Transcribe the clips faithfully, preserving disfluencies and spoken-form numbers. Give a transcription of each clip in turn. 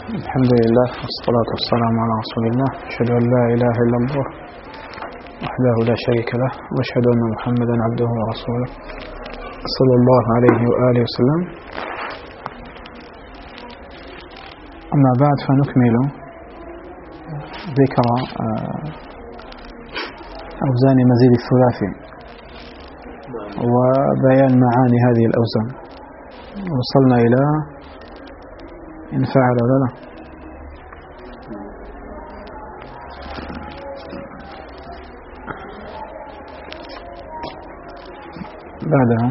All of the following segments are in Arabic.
الحمد لله والصلاة والسلام على رسول الله. أشهد أن لا إله إلا الله وحده لا شريك له، وأشهد أن محمدا عبده ورسوله صلى الله عليه وآله وسلم. أما بعد، فنكمل ذكر أوزان مزيد الثلاثي وبيان معاني هذه الأوزان. وصلنا إلى إن فعل ولا لا. بعدها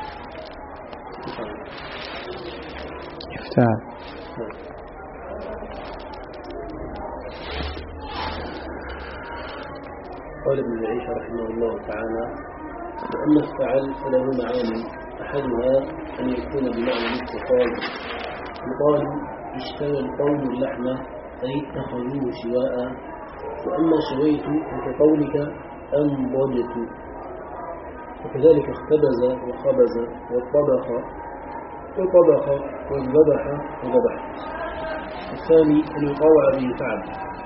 افتعل. قال ابن عيسى رحمه الله تعالى: وأما افتعل فله معاني، أحدها أن يكون بمعنى الاتصال، يقال اشترى القوم اللحمة أي اتخذوه شواء. وأما شويت فكقولك أنضجت، وكذلك اختبز وخبز والطبخ وطبخ والذبح وذبح. الثاني أن يطاوع به فعل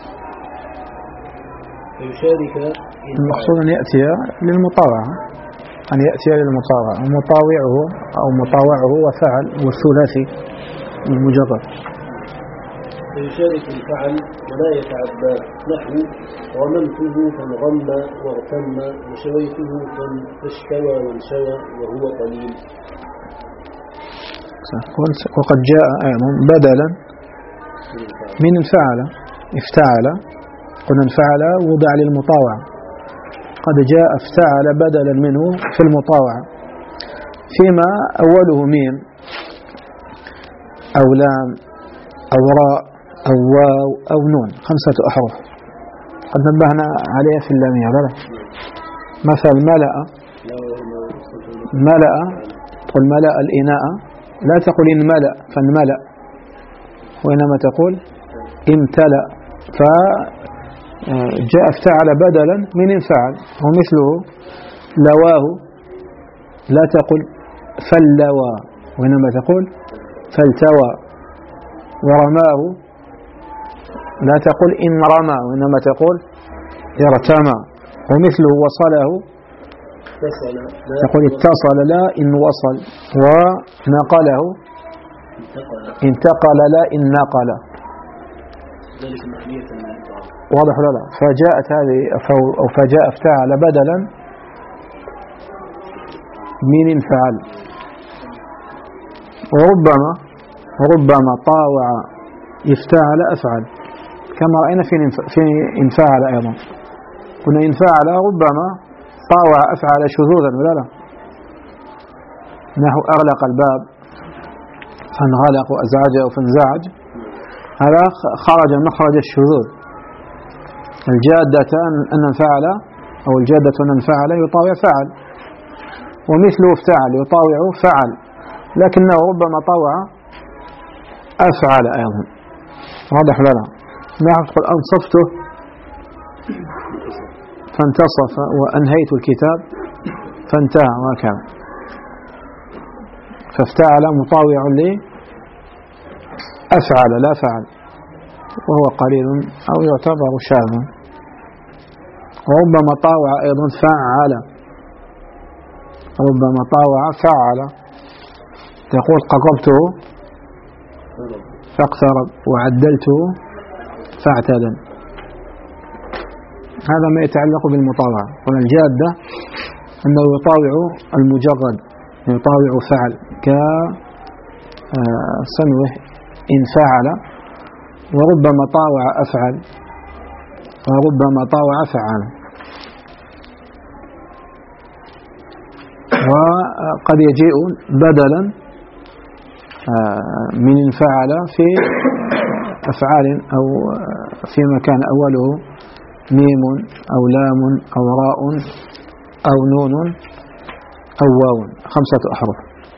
فيشارك. المقصود أن يأتي للمطاوعة، أن يأتي للمطاوعة، ومطاوعه أو مطاوعه وفعل والثلاثي المجرد. فيشارك الفعل ولا يتعدى، نحو غممته فانغم واغتم، وشويته فاشتوى وانشوى وهو قليل. وقد جاء أيضا بدلا من انفعل. افتعل قلنا انفعل وضع للمطاوعة، قد جاء افتعل بدلا منه في المطاوعة، فيما أوله ميم أو لام أو راء أو واو أو نون، خمسة أحرف قد نبهنا عليها في اللامية. مثل ملأ، ملأ تقول ملأ الإناء، لا تقول إن ملأ فانملأ، وإنما تقول امتلأ. فجاء افتعل بدلا من انفعل. ومثله لواه، لا تقول فلوى وإنما تقول فالتوى. ورماه، لا تقول إن رمى وإنما تقول ارتمى. ومثله وصله، تقول اتصل لا إن وصل. ونقله انتقل لا إن نقل. واضح ولا لا؟ فجاءت هذه أو فجاء افتعل بدلا من انفعل. وربما وربما طاوع يفتعل أفعل، كما رأينا في انفعل أيضا. كنا انفعل ربما طاوع أفعل شذوذا ولا لا؟ نحو أغلق الباب فانغلق وأزعج أو فانزعج، هذا خرج مخرج الشذوذ. الجادة أن انفعل أو الجادة أن انفعل يطاوع فعل، ومثله افتعل يطاوع فعل، لكنه ربما طاوع أفعل أيضا. واضح لنا؟ نحن تقول أنصفته فانتصف، وأنهيت الكتاب فانتهى، وكذا. فافتعل مطاوع لي أفعل لا فعل، وهو قليل أو يعتبر شاذا. وربما طاوع أيضا فعل، ربما طاوع فعل، تقول قربته فاقترب وعدلته فاعتدل. هذا ما يتعلق بالمطاوعة. والجادة أنه يطاوع المجرد، يطاوع فعل كسنوه إن فعل. وربما طاوع أفعل، وربما طاوع فعل. وقد يجيء بدلا من انفعل في أفعال أو فيما كان أوله ميم أو لام أو راء أو نون أو واو، خمسة أحرف.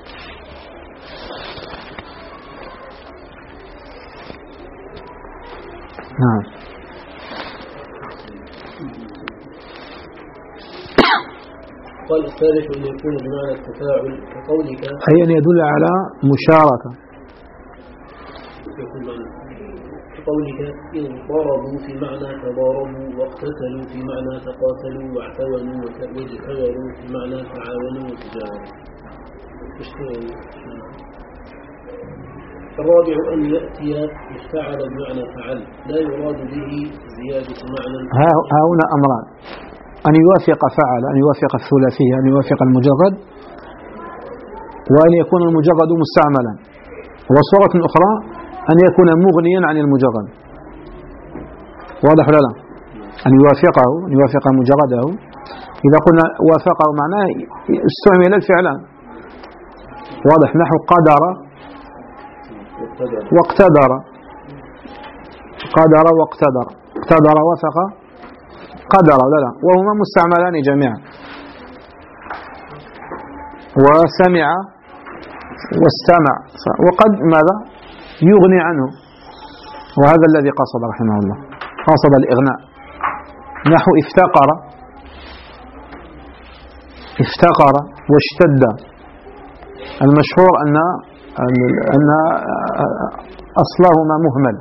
نعم. قال الثالث أن يكون بمعنى التفاعل كقولك، أي أن يدل على مشاركة يكون معنى كقولك إن ضربوا في معنى تضاربوا واقتتلوا في معنى تقاتلوا واعتونوا واجتوروا في معنى تعاونوا وتجاوروا. الرابع أن يأتي افتعل بمعنى فعل لا يراد به زيادة معنى. ها هنا أمران: أن يوافق فعل، أن يوافق الثلاثية، أن يوافق المجرد، وأن يكون المجرد مستعملا. وصورة أخرى أن يكون مغنيا عن المجرد. واضح ولا لا؟ أن يوافقه، أن يوافق مجرده. إذا قلنا وافقه معناه استعمل الفعلان. واضح، نحو قدر واقتدر. قدر واقتدر، اقتدر وافق قدر لا لا، وهما مستعملان جميعا. وسمع واستمع، وقد ماذا يغني عنه، وهذا الذي قصد رحمه الله، قصد الإغناء. نحو افتقر، افتقر واشتد. المشهور أن أن أصلهما مهمل،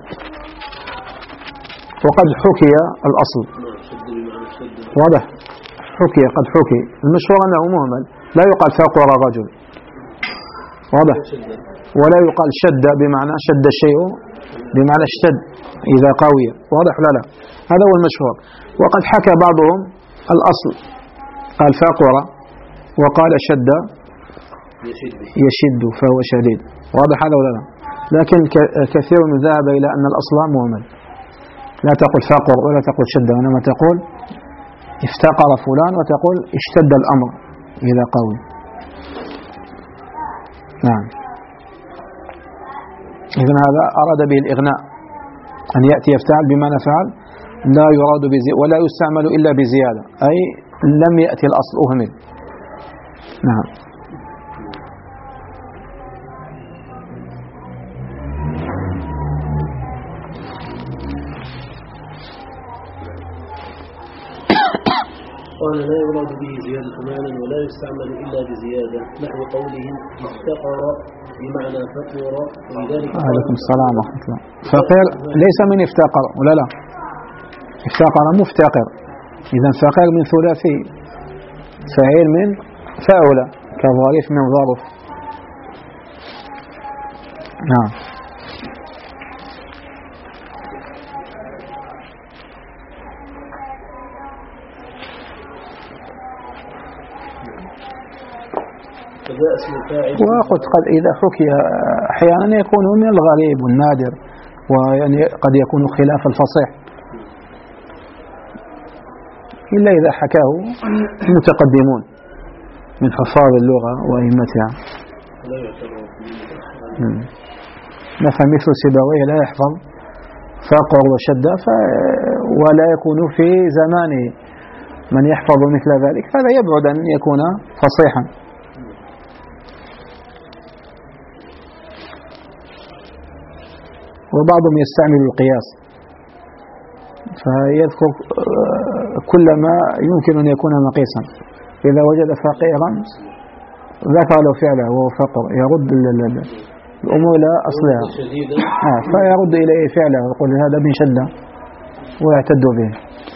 وقد حكي الأصل. واضح، حكي، قد حكي. المشهور أنه مهمل، لا يقال فقر الرجل. واضح، ولا يقال شد بمعنى شد الشيء بمعنى اشتد إذا قوي. واضح لا لا، هذا هو المشهور. وقد حكى بعضهم الأصل، قال فقر وقال شد يشد فهو شديد. واضح هذا ولا لا؟ لكن كثير من ذهب إلى أن الأصل مهمل، لا تقول فقر ولا تقول شد، وإنما تقول افتقر فلان وتقول اشتد الأمر إذا قوي. نعم. إذن هذا أراد به الإغناء، أن يأتي يفتعل بمعنى فعل لا يراد بزيادة ولا يستعمل إلا بزيادة، أي لم يأتي الأصل أهمل. نعم. قال لا يراد به زيادة معنى ولا يستعمل إلا بزيادة، نحو قولهم افتقر بمعنى فقر، ولذلك عليكم السلام ورحمة الله. فقير ليس من افتقر ولا لا، افتقر مفتقر. إذا فقير من ثلاثي، فعيل من فاعل، كظريف من ظرف. نعم. وقد قد إذا حكي أحيانا يكون من الغريب والنادر، ويعني قد يكون خلاف الفصيح، إلا إذا حكاه المتقدمون من حفاظ اللغة وأئمتها. مثلا مثل سيبويه لا يحفظ فقر وشد، ولا يكون في زمانه من يحفظ مثل ذلك، فهذا يبعد أن يكون فصيحا. وبعضهم يستعمل القياس، فيذكر كل ما يمكن أن يكون مقيسا. إذا وجد فقيرا ذكر له فعله وهو فقر، يرد الأمور إلى أصلها، آه فيرد إليه فعله ويقول هذا من شدة ويعتد به.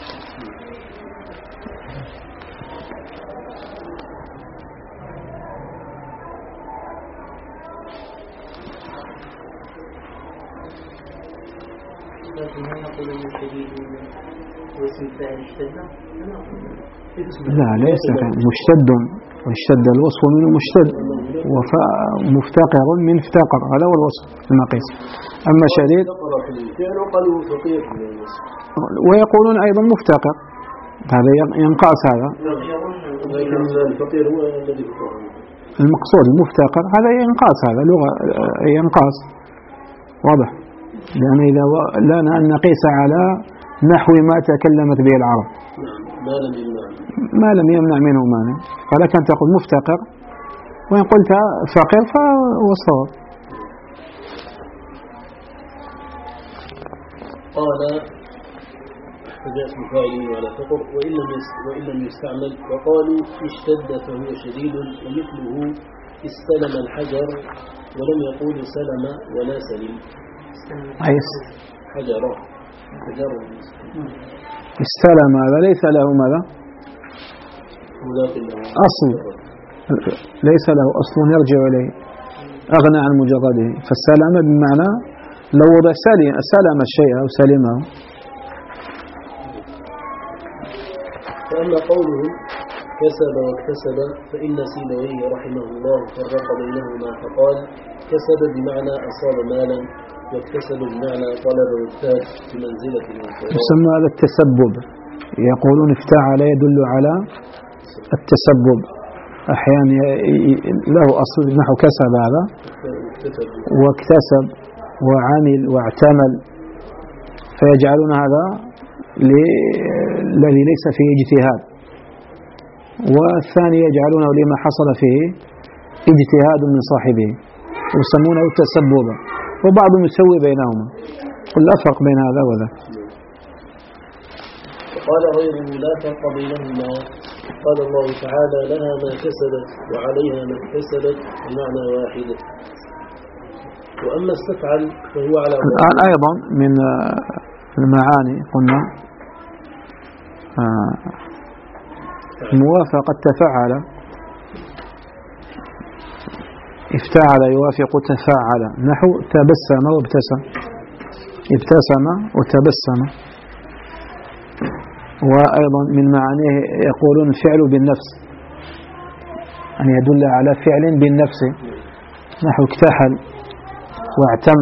لا ليس مشتد، واشتد الوصف منه مشتد، ومفتقر من افتقر، هذا هو الوصف المقيس. أما شديد ويقولون أيضا مفتقر، هذا ينقاس. هذا المقصود المفتقر، هذا ينقاس، هذا لغة ينقاس. واضح، لأن إذا لنا أن نقيس على نحو ما تكلمت به العرب ما لم يمنع منه مانع، فلك أن تقول مفتقر، وإن قلت فقير فهو الصواب. قال احتجاج اسم فاعل على فقر وإن لم وإن لم يستعمل، وقالوا اشتد فهو شديد، ومثله استلم الحجر، ولم يقول سلم ولا سلم. عيس حجرة حجر استلم، هذا ليس له ماذا أصل، ليس له أصل يرجع إليه، أغنى عن مجرده. فالسلام بمعنى لو وضع سلم, سلم الشيء أو سلمه. فأما قوله كسب واكتسب فإن سيبويه رحمه الله فرق بينهما فقال كسب بمعنى أصاب مالا، واكتسب بمعنى طلب واجتهد بمنزلة الانفراد. يسمى هذا التسبب، يقولون افتعل يدل على التسبب، أحيانا له أصل نحو كسب هذا واكتسب وعمل واعتمل، فيجعلون هذا الذي ليس فيه اجتهاد، والثاني يجعلونه لما حصل فيه اجتهاد من صاحبه ويسمونه تسببا، وبعضهم يسوي بينهما. قل لا فرق بين هذا وذا. قال غيره لا فرق بينهما، قال الله تعالى لها ما كسبت وعليها ما اكتسبت بمعنى واحد. وأما استفعل فهو على الآن أيضا من المعاني قلنا موافقة تفعل، افتعل يوافق تفاعل، نحو تبسم وابتسم، ابتسم وتبسم. وأيضا من معانيه يقولون فعل بالنفس، أن يدل على فعل بالنفس، نحو اكتحل واعتم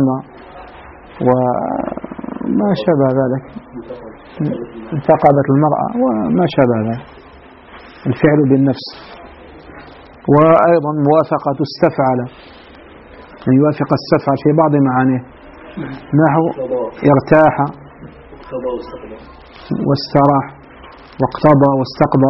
وما شابه ذلك، انتقبت المرأة وما شابه ذلك، الفعل بالنفس. وأيضا موافقة استفعل، أن يوافق استفعل في بعض معانيه، نحو ارتاح واستراح واقتضى واستقضى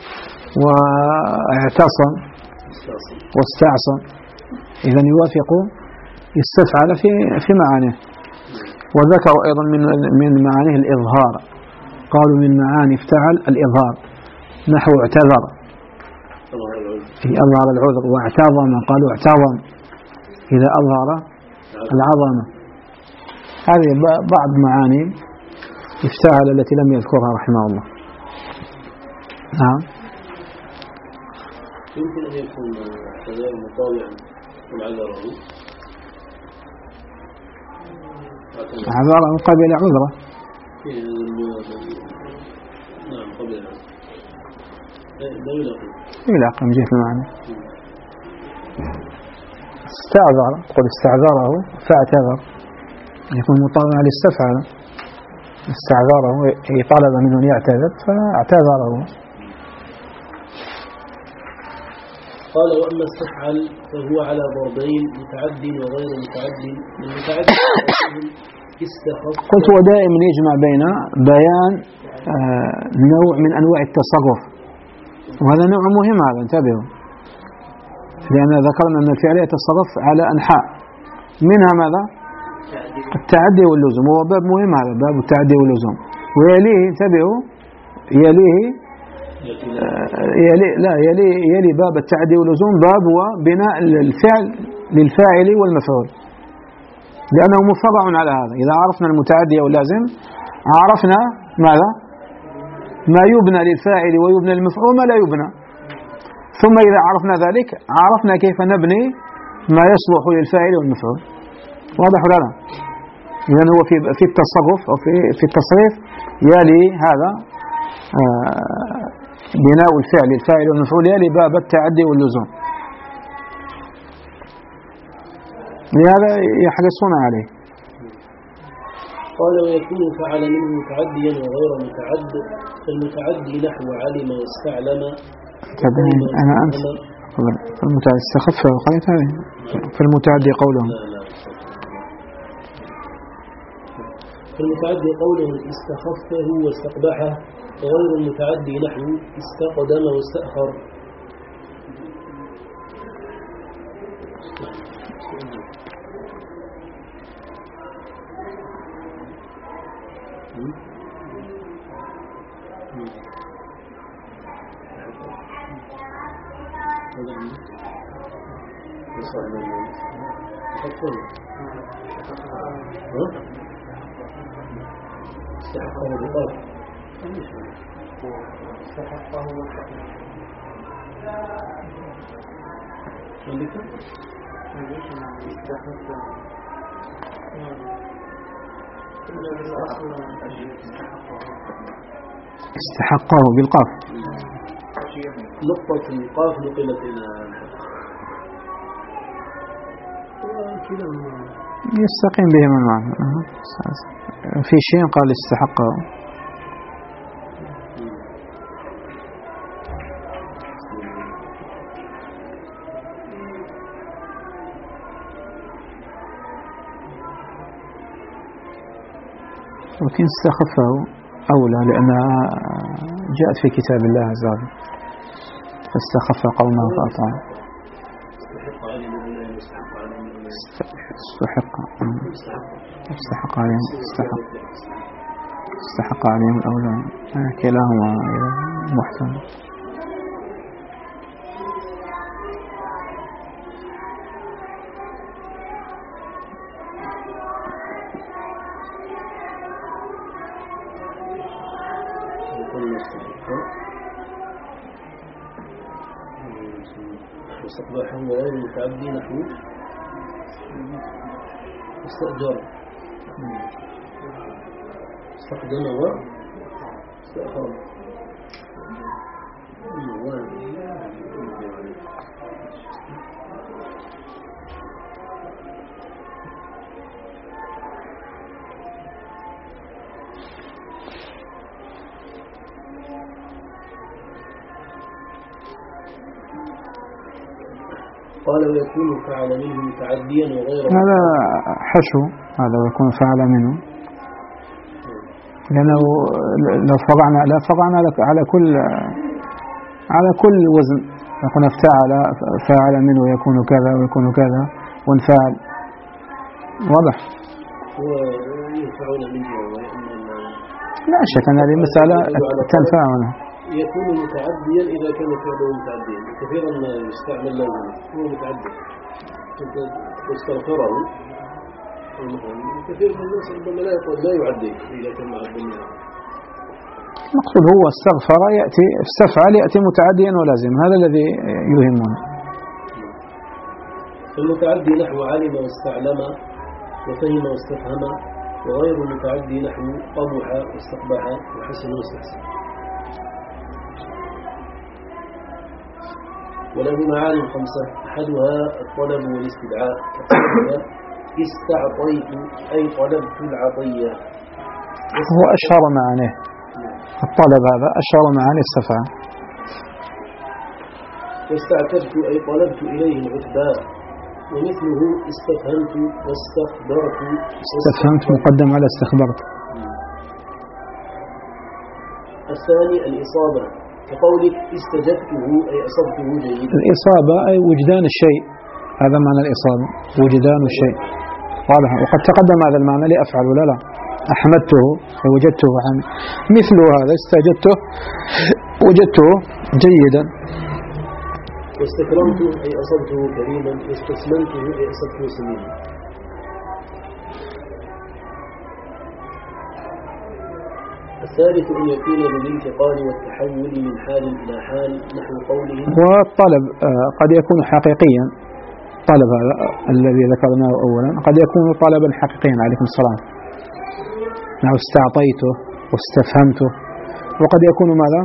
واعتصم واستعصم. إذا يوافق استفعل في في معانيه. وذكروا أيضا من من معانيه الإظهار، قالوا من معاني افتعل الإظهار، نحو اعتذر أظهر العذر، واعتظم قالوا اعتظم إذا أظهر العظمة. هذه بعض معاني افتعل التي لم يذكرها رحمه الله. نعم. يمكن أن يكون اعتذار مطاوعا وعذره، عذره قبل عذره. نعم قبل لا يلاقي يلاقي من جهة المعنى. استعذر، قل استعذره فاعتذر، يكون مطاوعا لاستفعل، استعذره طلب منه أن يعتذر فاعتذره. قال وأما استفعل فهو على ضربين، متعد وغير متعد. المتعد استخف. قلت ودائما يجمع بين بيان آه نوع من أنواع التصرف، وهذا نوع مهم، هذا انتبهوا، لأن ذكرنا أن الفعل يتصرف على أنحاء، منها ماذا؟ التعدي واللزوم، وهو باب مهم هذا، باب التعدي واللزوم. ويليه انتبهوا يليه يلي لا يلي يلي باب التعدي واللزوم باب وبناء الفعل للفاعل والمفعول، لأنه مفرع على هذا. إذا عرفنا المتعدي واللازم عرفنا ماذا؟ ما يبنى للفاعل ويبنى للمفعول وما لا يبنى. ثم إذا عرفنا ذلك عرفنا كيف نبني ما يصلح للفاعل والمفعول. واضح ولا لا؟ إذا هو في في التصرف أو في في التصريف يلي هذا آه بناء الفعل الفاعل والمفعول يلي باب التعدي واللزوم، لهذا يحرصون عليه. قال ويكون فعل منه متعديا وغير متعد، فالمتعدي نحو علم واستعلم. أنا أنت المتعدي استخف وقالت هذه في المتعدي قولهم. فالمتعدي قوله استخفه واستقبحه، وغير المتعدي نحو استقدم واستأخر. استحقه بقاف استحقه استحقه بالقاف. نقطة القاف نقلت إلى وكلاهما يستقيم بهما المعنى. في شيء قال استحقه. ولكن استخفه أولى لأنها جاءت في كتاب الله عز وجل فاستخف قومه فأطاعوا. استحق استحق عليهم استحق استحق عليهم الأولى كلاهما محسن. واستقباحه وغير المتعدي نحو استأجر استخدم واستأخر قال ويكون فعل منه متعديا وغيره. هذا حشو هذا ويكون فعل منه لأنه لو فرعنا لا فرعنا على كل على كل وزن يكون افتعل فاعل منه يكون كذا ويكون كذا وانفعل واضح. ويفعل منه لا شك أن هذه مسألة تنفع منه. يكون متعديا إذا كان فعله متعديا. كثيرا ما يستعمل لازم هو متعدي تستغفره كثير من الناس عندما لا يقول لا يعدي إذا كان مع الدنيا. المقصود هو استغفر يأتي استفعل يأتي متعديا ولازم هذا الذي يهمنا. المتعدي نحو علم واستعلم وفهم واستفهم وغير المتعدي نحو قبح واستقبح وحسن واستحسن. وله معاني خمسة أحدها الطلب والاستدعاء. استعطيت أي طلبت العطية. هو أشهر معانيه الطلب هذا أشهر معاني السفعة. واستعتبت أي طلبت إليه العتباء. ومثله استفهمت واستخبرت. استفهمت مقدم على استخبرت. الثاني الإصابة كقولك استجبته أي أصبته جيدا. الإصابة أي وجدان الشيء هذا معنى الإصابة وجدان الشيء واضح. وقد تقدم هذا المعنى لأفعل ولا لا أحمدته أي وجدته حمد. مثل هذا استجبته وجدته جيدا. واستكرمته أي أصبته كريما. واستسلمته أي أصبته سمينا. الثالث أن يكون بالانتقال والتحول من حال إلى حال نحو قوله. والطلب قد يكون حقيقيا طلب هذا الذي ذكرناه أولا قد يكون طلبا حقيقيا عليكم السلام نحو استعطيته واستفهمته. وقد يكون ماذا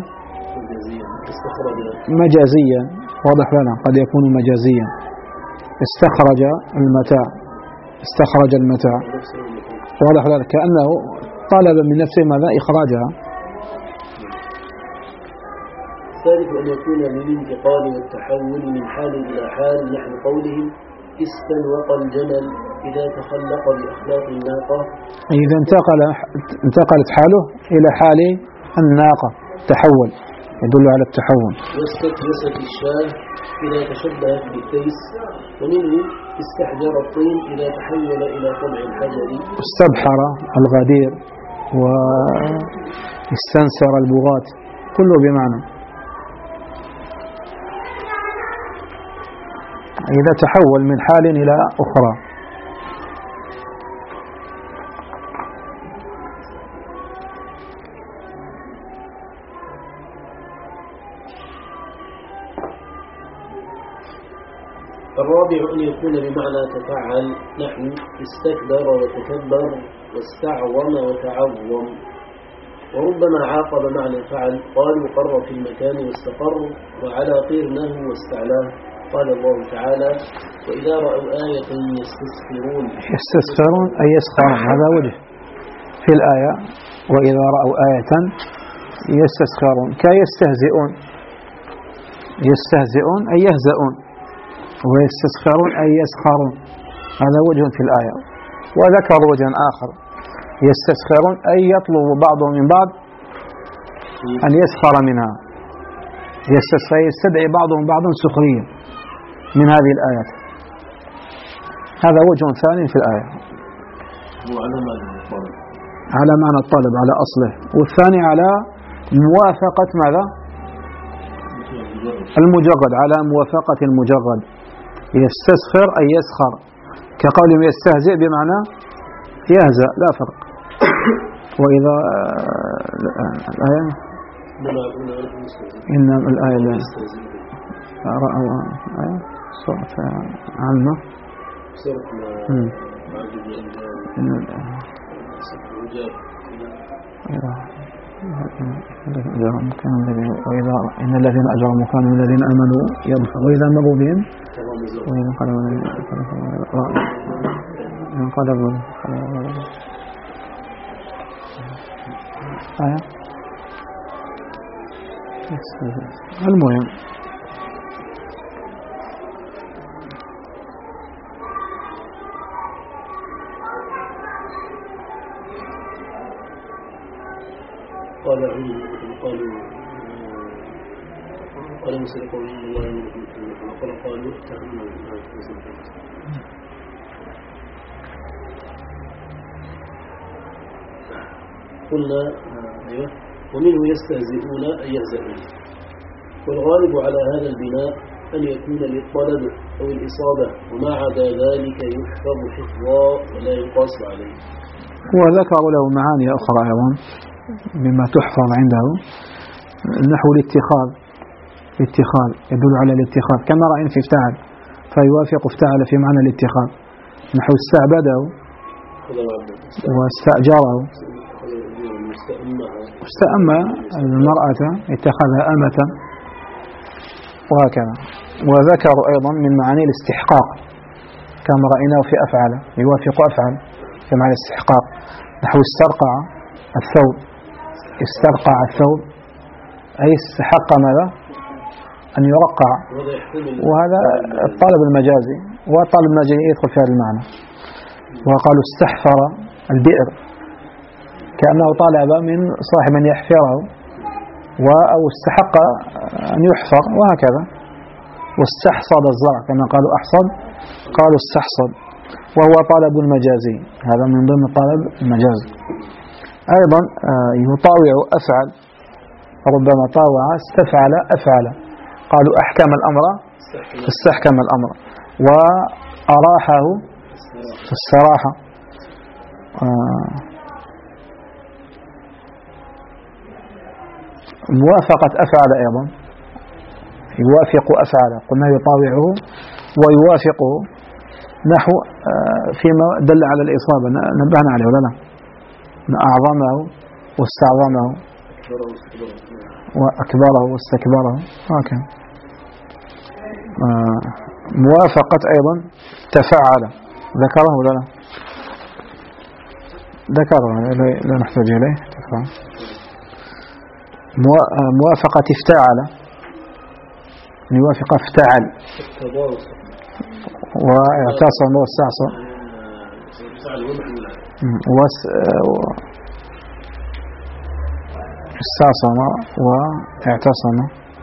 مجازيا واضح لنا قد يكون مجازيا. استخرج المتاع استخرج المتاع واضح لنا كأنه طلب من نفسه ماذا إخراجها. الثالث أن يكون للانتقال والتحول من حال إلى حال نحو قولهم استنوق الجمل إذا تخلق بأخلاق الناقة. إذا انتقل انتقلت حاله إلى حال الناقة تحول يدل على التحول. واستكبست الشاه إذا تشبهت بالتيس. ومنه استحجر الطين إذا تحول إلى طبع الحجر. استبحر الغدير واستنسر البغاة كله بمعنى إذا تحول من حال إلى أخرى. الرابع أن يكون بمعنى تفعل، نحو استكبر وتكبر واستعظم وتعظم. وربما عاقب معنى فعل، قالوا قر في المكان واستقر، وعلى قرنه واستعلاه. قال الله تعالى: وإذا رأوا آية يستسخرون. يستسخرون أي يسخرون، هذا وجه في الآية. وإذا رأوا آية يستسخرون كيستهزئون، يستهزئون أي يهزئون، ويستسخرون أي يسخرون، هذا وجه في الآية. وذكر وجه آخر، يستسخرون أي يطلب بعضهم من بعض أن يسخر منها، يستدعي بعضهم بعضا سخريا من هذه الآيات. هذا وجه ثاني في الآية، على معنى الطلب على أصله، والثاني على موافقة ماذا؟ المجرد، على موافقة المجرد. يستسخر أي يسخر، كقولهم يستهزئ بمعنى يهزأ، لا فرق. وإذا الآية إن الآية لا رأوا آية سورة عامة وإذا إن الذين أجرموا كانوا من الذين آمنوا يضحكون وإذا مروا بهم وإذا انقلبوا آية. المهم قال قالوا قالوا سرقوا من الله وقال قالوا اتهموا قلنا أيوة. ومنه يستهزئون أي يهزئون. والغالب على هذا البناء أن يكون للطلب أو الإصابة، وما عدا ذلك يحفظ حفظا ولا يقاس عليه. وذكر له معاني أخرى أيضا مما تحفظ عنده، نحو الاتخاذ، الاتخاذ يدل على الاتخاذ كما رأينا في افتعل، فيوافق افتعل في معنى الاتخاذ. نحو استعبده واستأجره، واستأمى المرأة اتخذها أمة، وهكذا. وذكر أيضا من معاني الاستحقاق كما رأيناه في أفعل، يوافق أفعل في معنى الاستحقاق. نحو استرقع الثوب، استرقع الثوب أي استحق ماذا؟ أن يرقع، وهذا الطلب المجازي، والطلب المجازي يدخل في هذا المعنى. وقالوا استحفر البئر، كأنه طالب من صاحب أن يحفره، أو استحق أن يحفر، وهكذا. واستحصد الزرع كما قالوا أحصد، قالوا استحصد، وهو طلب المجازي، هذا من ضمن الطلب المجازي. أيضا يطاوع أفعل، ربما طاوع استفعل أفعل، قالوا أحكم الأمر استحكم الأمر، وأراحه استراحة. موافقة أفعل أيضا، يوافق أفعل، قلنا يطاوعه ويوافقه، نحو فيما دل على الإصابة نبهنا عليه ولا لا؟ أعظمه واستعظمه وأكبره واستكبره، هكذا. موافقة أيضا تفعل، ذكره ولا لا؟ ذكره، لا نحتاج إليه. موافقة افتعل، يوافق افتعل، واعتصم واستعصم، واستعصم واعتصم.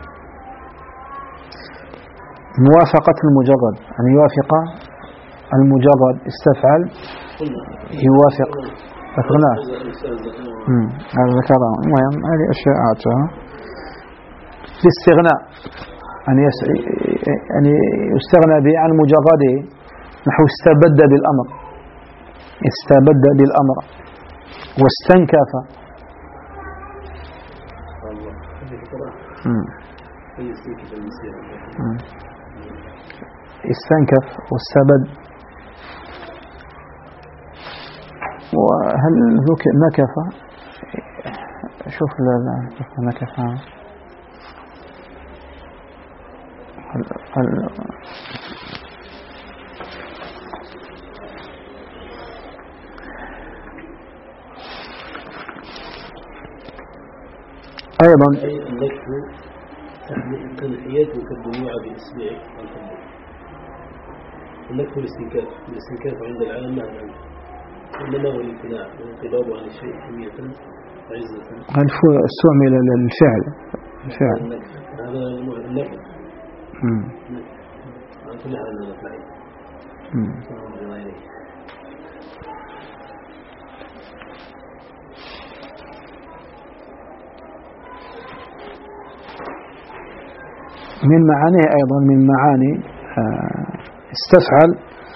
موافقة المجرد، أن يوافق المجرد، استفعل يوافق، ذكرناه هذا ذكره. المهم هذه أشياء عادتها. في الاستغناء، أن يستغنى به عن مجرده، نحو استبد بالأمر، استبد بالأمر. واستنكف، استنكف والسبد. وهل ذوك نكف؟ شوف لا نكف هل هل أيضا النكف تنحيته كالدموع بإصبعك والحب. النكف الاستنكاف، الاستنكاف عند العالم معنى إنما هو الامتناع والانقلاب عن الشيء حمية وعزة. هل استعمل للفعل الفعل النكف هذا النكف عن كل هذا الفعل. من معانيه أيضا من معاني استفعل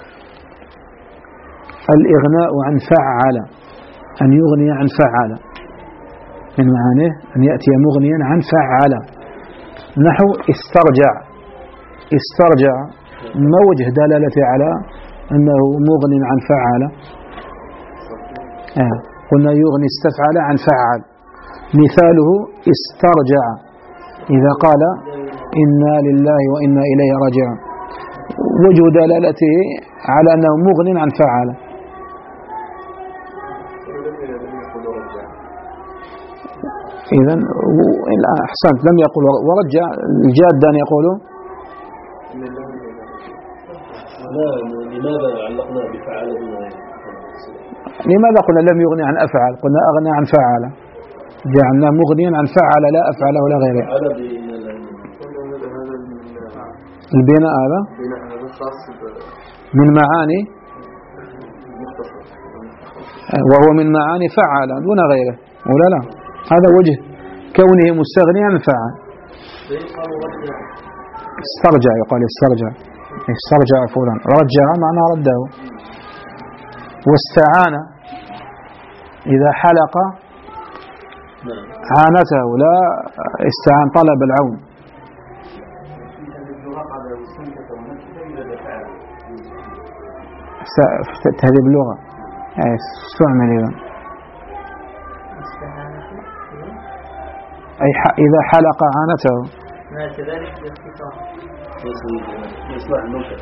الإغناء عن فعل، أن يغني عن فعل. من معانيه أن يأتي مغنيا عن فعل، نحو استرجع. استرجع ما وجه دلالته على أنه مغني عن فعل؟ آه. قلنا يغني استفعل عن فعل. مثاله استرجع إذا قال إنا لله وإنا إليه راجعون، وجه دلالته على أنه مغن عن فعل. إذن أحسنت، لم يقول ورجع. الجاد أن يقولوا لماذا علقنا بفعل؟ لماذا قلنا لم يغني عن أفعل؟ قلنا أغنى عن فعل، جعلنا مغنيا عن فعل لا أفعل ولا غيره. البناء هذا من معاني، وهو من معاني فعل دون غيره ولا لا؟ هذا وجه كونه مستغنيا عن فعل. استرجع، يقال استرجع، استرجع فلان، رجع معنى رده. واستعان إذا حلق عانته، لا استعان طلب العون. تهذيب اللغة استعمل إذا أي إذا حلق عانته. كذلك يصلح المنكر.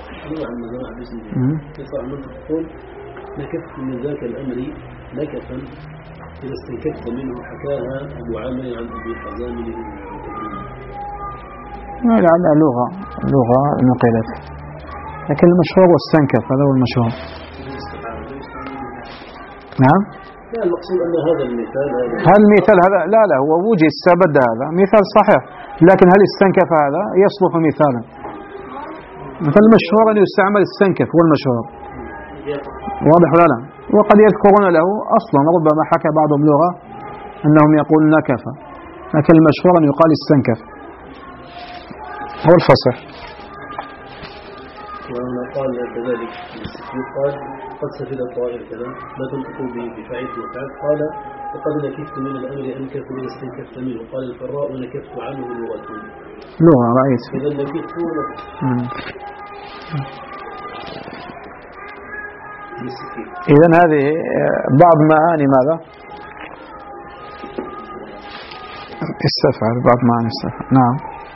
يصلح المنكر تقول نكفت من ذاك الأمر نكفا إذا استنكفت منه، حكاها أبو عامر عن أبي حزام له. لعل لغة لغة نقلت، لكن المشهور واستنكف، هذا هو المشهور. نعم. لا، المقصود أن هذا المثال هل المثال هذا لا لا هو وجه استبد، هذا مثال صحيح، لكن هل استنكف هذا يصلح مثالا؟ مثل المشهور أن يستعمل استنكف، هو المشهور واضح ولا لا؟ وقد يذكرون له أصلا، ربما حكى بعضهم لغة أنهم يقول نكف، لكن المشهور أن يقال استنكف، هو الفصح. وهنا قال كذلك قال قد سفد الطائر كذا لا تنطقوا به بفعلت وفعلت. قال وقد نكفت من الأمر أنكف إذا استنكفت منه. قال الفراء نكفت عنه لغة لغة رأيت. إذا نكفت إذا هذه بعض معاني ماذا؟ استفعل، بعض معاني استفعل. نعم.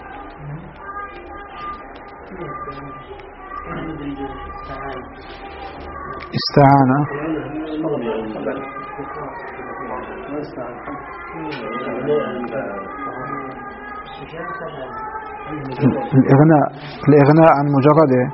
استعان الإغناء، الإغناء عن مجرده.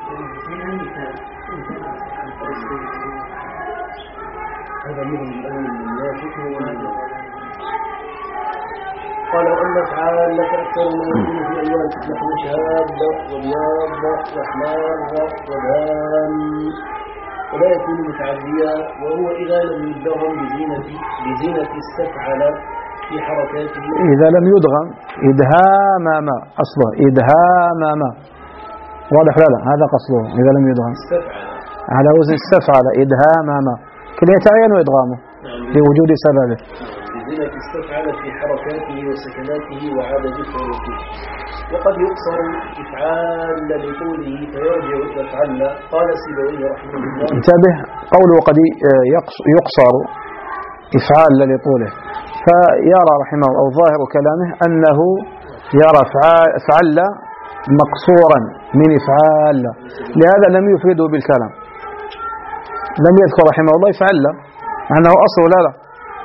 قال أن أفعال لك أكثر من يكون في أيام نحو شاب وبياض وحمار ودان، ولا يكون متعديا، وهو إذا لم يدغم بزينة بزينة استفعل في حركاته. إذا لم يدغم إدهام ما أصله، إدهام ما واضح لا لا هذا قصده. إذا لم يدغم على وزن استفعل إدهام ما كل يتعين إدغامه لوجود سببه. بملازمة استفعل في حركاته وسكناته وعاد بحروفه. وقد يقصر إفعال لطوله فيرجع إلى فعل. قال سيبويه رحمه الله. انتبه، قوله قد يقصر إفعال لطوله، فيرى رحمه أو ظاهر كلامه أنه يرى فعل مقصورا من إفعال، لهذا لم يفرده بالكلام، لم يذكر رحمه الله فعل أنه أصل لا لا.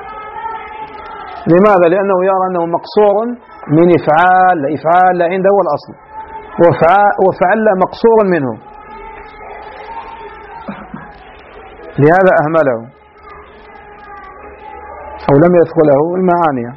لماذا؟ لأنه يرى أنه مقصور من إفعال، إفعال عنده هو الأصل، وفعل مقصور منه، لهذا أهمله أو لم يذكر له المعاني.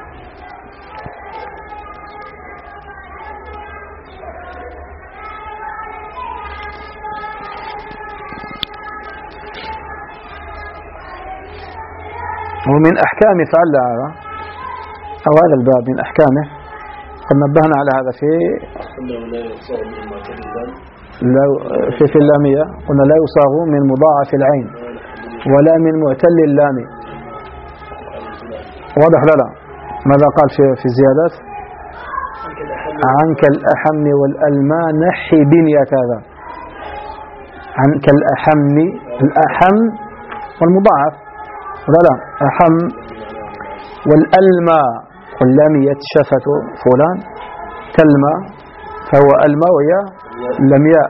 ومن أحكام فعل هذا أو هذا الباب من أحكامه، قد نبهنا على هذا في في في اللامية، قلنا لا يصاغ من مضاعف العين ولا من معتل اللام. واضح لا لا؟ ماذا قال في في الزيادات؟ عنك الأحم والألماء نحي بنية كذا. عنك الأحم، الأحم والمضاعف لا لا أحم والألماء، واللامية شفة فلان كلمة فهو ألماء وهي لمياء.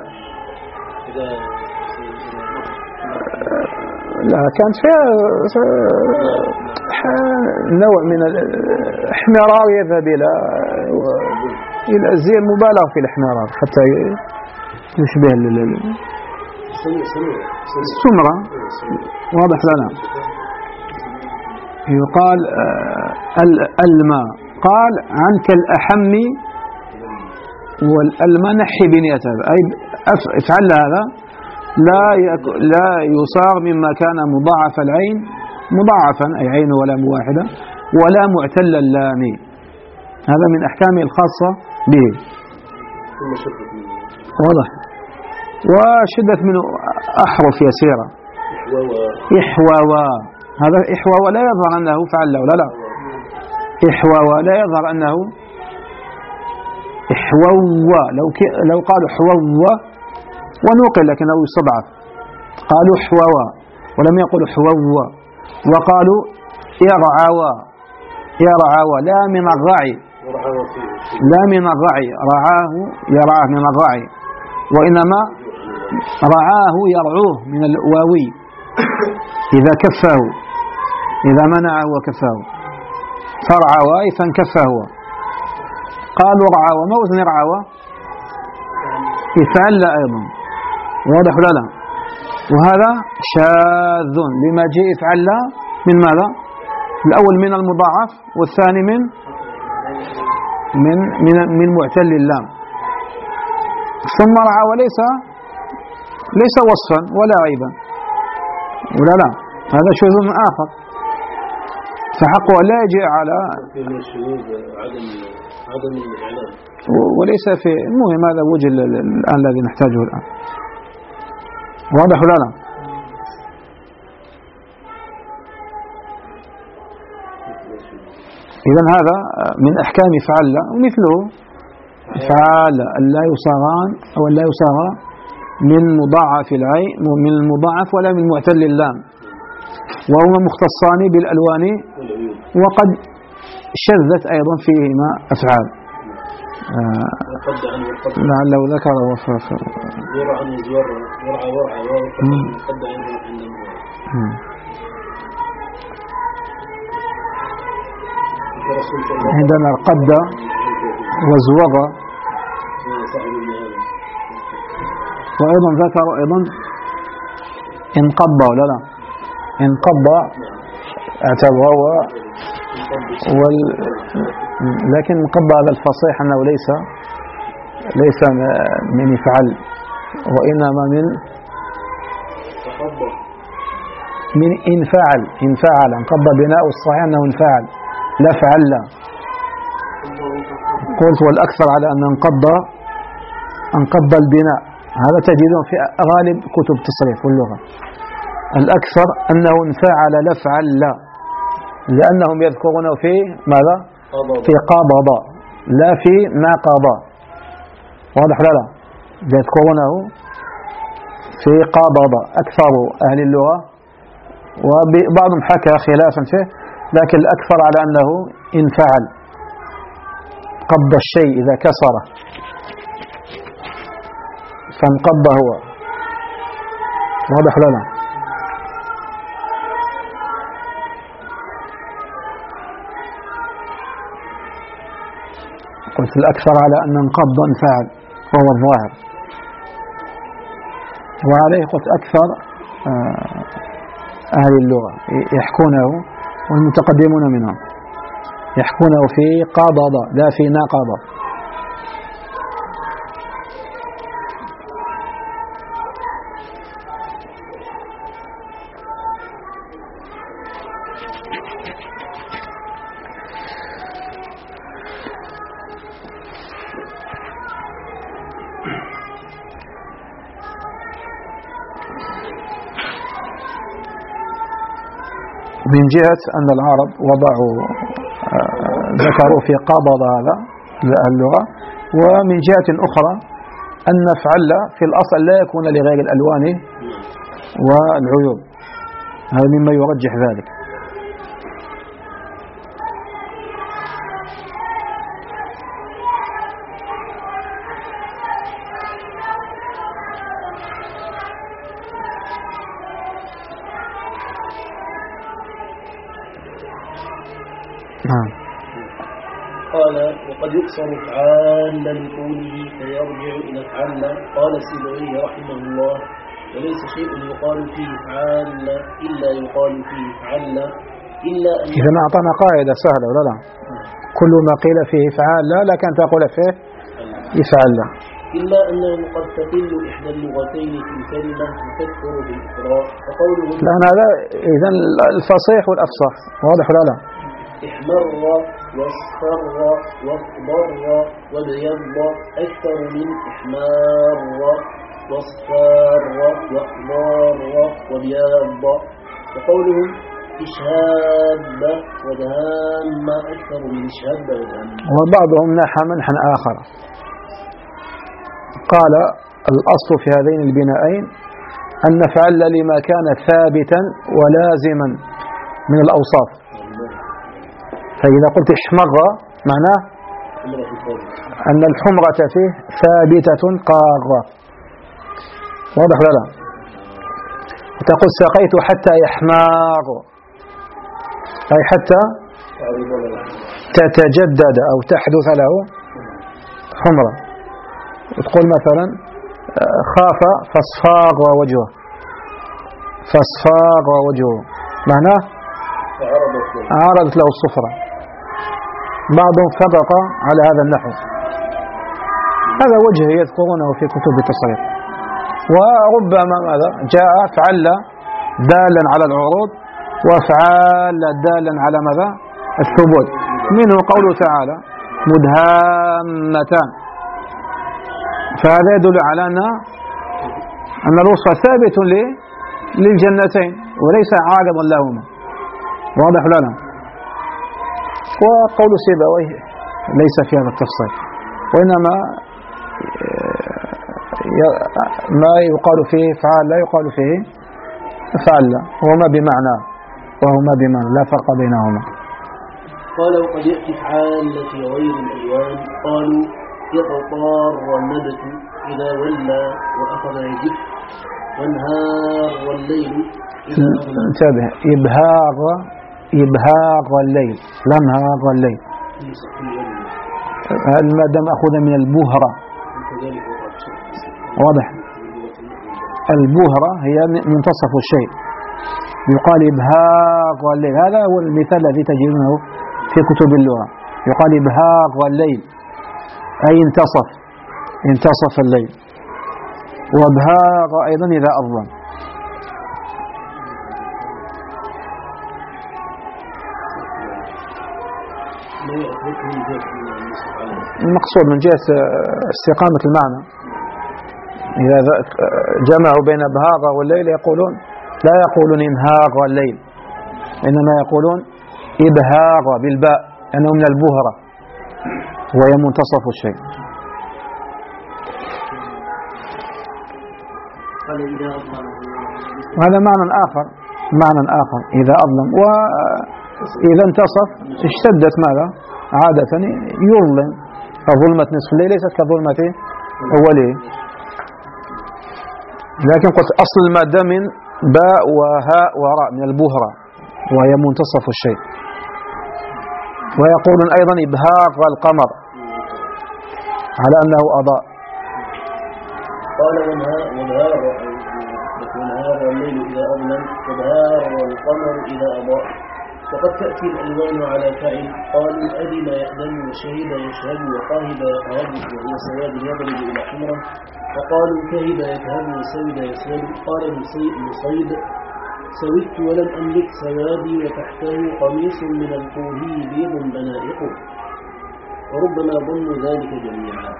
لا كانت فيها نوع من الاحمرار يذهب إلى إلى زي المبالغ في الاحمرار حتى يشبه السمرة. واضح لنا؟ يقال الماء، قال عنك الأحم والألماء نحي بنية هذا، أي افعل هذا لا لا يصاغ مما كان مضاعف العين مضاعفا أي عين ولا واحدة ولا معتل اللام، هذا من أحكامه الخاصة به. واضح؟ وشدت منه أحرف يسيرة. إحواوا، هذا إحواوا لا يظهر أنه فعل ولا لا. إحواوا لا يظهر أنه إحواوا، لو لو قالوا حواوا ونقل لكنه يستضعف، قالوا حواوا ولم يقولوا حواوا، وقالوا يرعوا يرعوا لا من الرعي، لا من الرعي، رعاه يرعاه من الرعي، وإنما رعاه يرعوه من الواوي إذا كفه، إذا منعه وكفه، فرعوا فانكفه هو. قالوا رعوا، ما وزن رعوا؟ يفعل أيضا. واضح ولا لا؟ وهذا شاذ لما جاء يفعل من ماذا؟ الأول من المضاعف، والثاني من من من, من معتل اللام. ثم رعى وليس ليس وصفا ولا عيبا ولا لا، هذا شذوذ آخر، فحقه لا يجي على وليس في المهم. هذا وجه الآن الذي نحتاجه الآن. واضح ولا لا؟ إذن هذا من أحكام فعل، ومثله فعل لا يصاغان أو لا يصاغ من مضاعف العين من المضاعف ولا من معتل اللام، وهما مختصان بالألوان، وقد شذت أيضا فيهما أفعال. آه لعله ذكر وفاف عندنا قد وزوغ، وأيضا ذكر أيضا انقض ولا لا؟ انقض اعتبر وال... لكن انقض هذا الفصيح أنه ليس ليس من يفعل، وإنما من من انفعل انفعل انقض بناء الصحيح أنه انفعل لا فعل. قلت والأكثر على أن انقض انقض البناء، هذا تجده في غالب كتب التصريف واللغة، الأكثر أنه انفعل لا فعل لا، لأنهم يذكرونه في ماذا؟ قبض. في قبض لا في نقض. واضح لا لا يذكرونه في قبض أكثر أهل اللغة، وبعضهم حكى خلافا فيه، لكن الأكثر على أنه إن فعل قبض الشيء إذا كسره فانقض هو. واضح لا لا قلت الأكثر على أن انقض انفعل وهو الظاهر، وعليه قلت أكثر أهل اللغة يحكونه والمتقدمون منهم يحكونه في قبض لا في نقض. من جهة أن العرب وضعوا ذكروا في قبض هذا اللغة، ومن جهة أخرى أن فعل في الأصل لا يكون لغير الألوان والعيوب، هذا مما يرجح ذلك. قال وقد يقصر فعالا لقوله فيرجع إلى فعل. قال السيبوي رحمه الله وليس شيء يقال فيه فعال إلا يقال فيه فعل إلا أن إذا أعطانا قاعدة سهلة ولا لا؟ كل ما قيل فيه فعال لا لكن تقول فيه يفعل، إلا أنه قد تقل إحدى اللغتين في الكلمة وتكثر بالإقراء. فقوله لأن هذا إذا الفصيح والأفصح. واضح ولا لا؟ احمر واصفر واخضر وابيض أكثر من احمار واصفر واخضر وابيض. وقولهم إشهاب ودهام أكثر من إشهاب ودهام. وبعضهم نحى منحا آخر قال الأصل في هذين البنائين أن فعل لما كان ثابتا ولازما من الأوصاف، فإذا قلت احمر معناه أن الحمرة فيه ثابتة قارة. واضح ولا لا؟ وتقول سقيت حتى يحمار أي حتى تتجدد أو تحدث له حمرة. تقول مثلا خاف فاصفاغ وجهه، فاصفاغ وجهه معناه عارضت له الصفرة. بعضهم فرق على هذا النحو، هذا وجه يذكرونه في كتب التصريف. وربما ماذا جاء فعل دالا على العروض وفعال دالا على ماذا الثبوت، منه قوله تعالى مدهامتان، فهذا يدل على أن أن الوصف ثابت للجنتين وليس عارضا لهما. واضح لنا؟ وقول سيبويه ليس في هذا التفصيل، وإنما ما يقال فيه فعل لا يقال فيه فعل، وهما بمعنى وهما بمعنى لا فرق بينهما. قال وقد يأتي فعال في غير الألوان. قالوا يتطار النبت إذا ولى وأخذ يجف وانهار الليل إذا انتبه إبهاغ إبهاغ الليل لا انهار الليل، المادة مأخوذة من البهرة. واضح؟ البهرة هي منتصف الشيء، يقال إبهاغ الليل، هذا هو المثال الذي تجدونه في كتب اللغة، يقال إبهاغ الليل أي انتصف انتصف الليل، وابهاغ أيضا إذا أظلم. المقصود من جهة استقامة المعنى إذا جمعوا بين ابهاغ والليل يقولون لا يقولون انهاغ الليل، إنما يقولون إبهاغ بالباء لأنه من البهرة وهي منتصف الشيء. وهذا معنى آخر معنى آخر إذا أظلم، وإذا انتصف اشتدت ماذا عادة يظلم، فظلمة نصف الليل ليست كظلمة أوله. لكن قلت أصل المادة من باء وهاء وراء من البهرة وهي منتصف الشيء. ويقولون أيضا إبهاق القمر على أنه أضاء. قال ونهار ونهار الليل إذا أظلم وبهار والقمر إذا أضاء. وقد تأتي الألوان على فعل. قالوا أذن يأذن وشهد يشهد وقاهد يقهد وهو سواد يضرب إلى حمرة. وقالوا كهد يكهد وسود يسود. قال مصيد سودت ولم أملك سوادي وتحته قميص من الكوهي بيض بنائق. وربما ظن ذلك جميعا.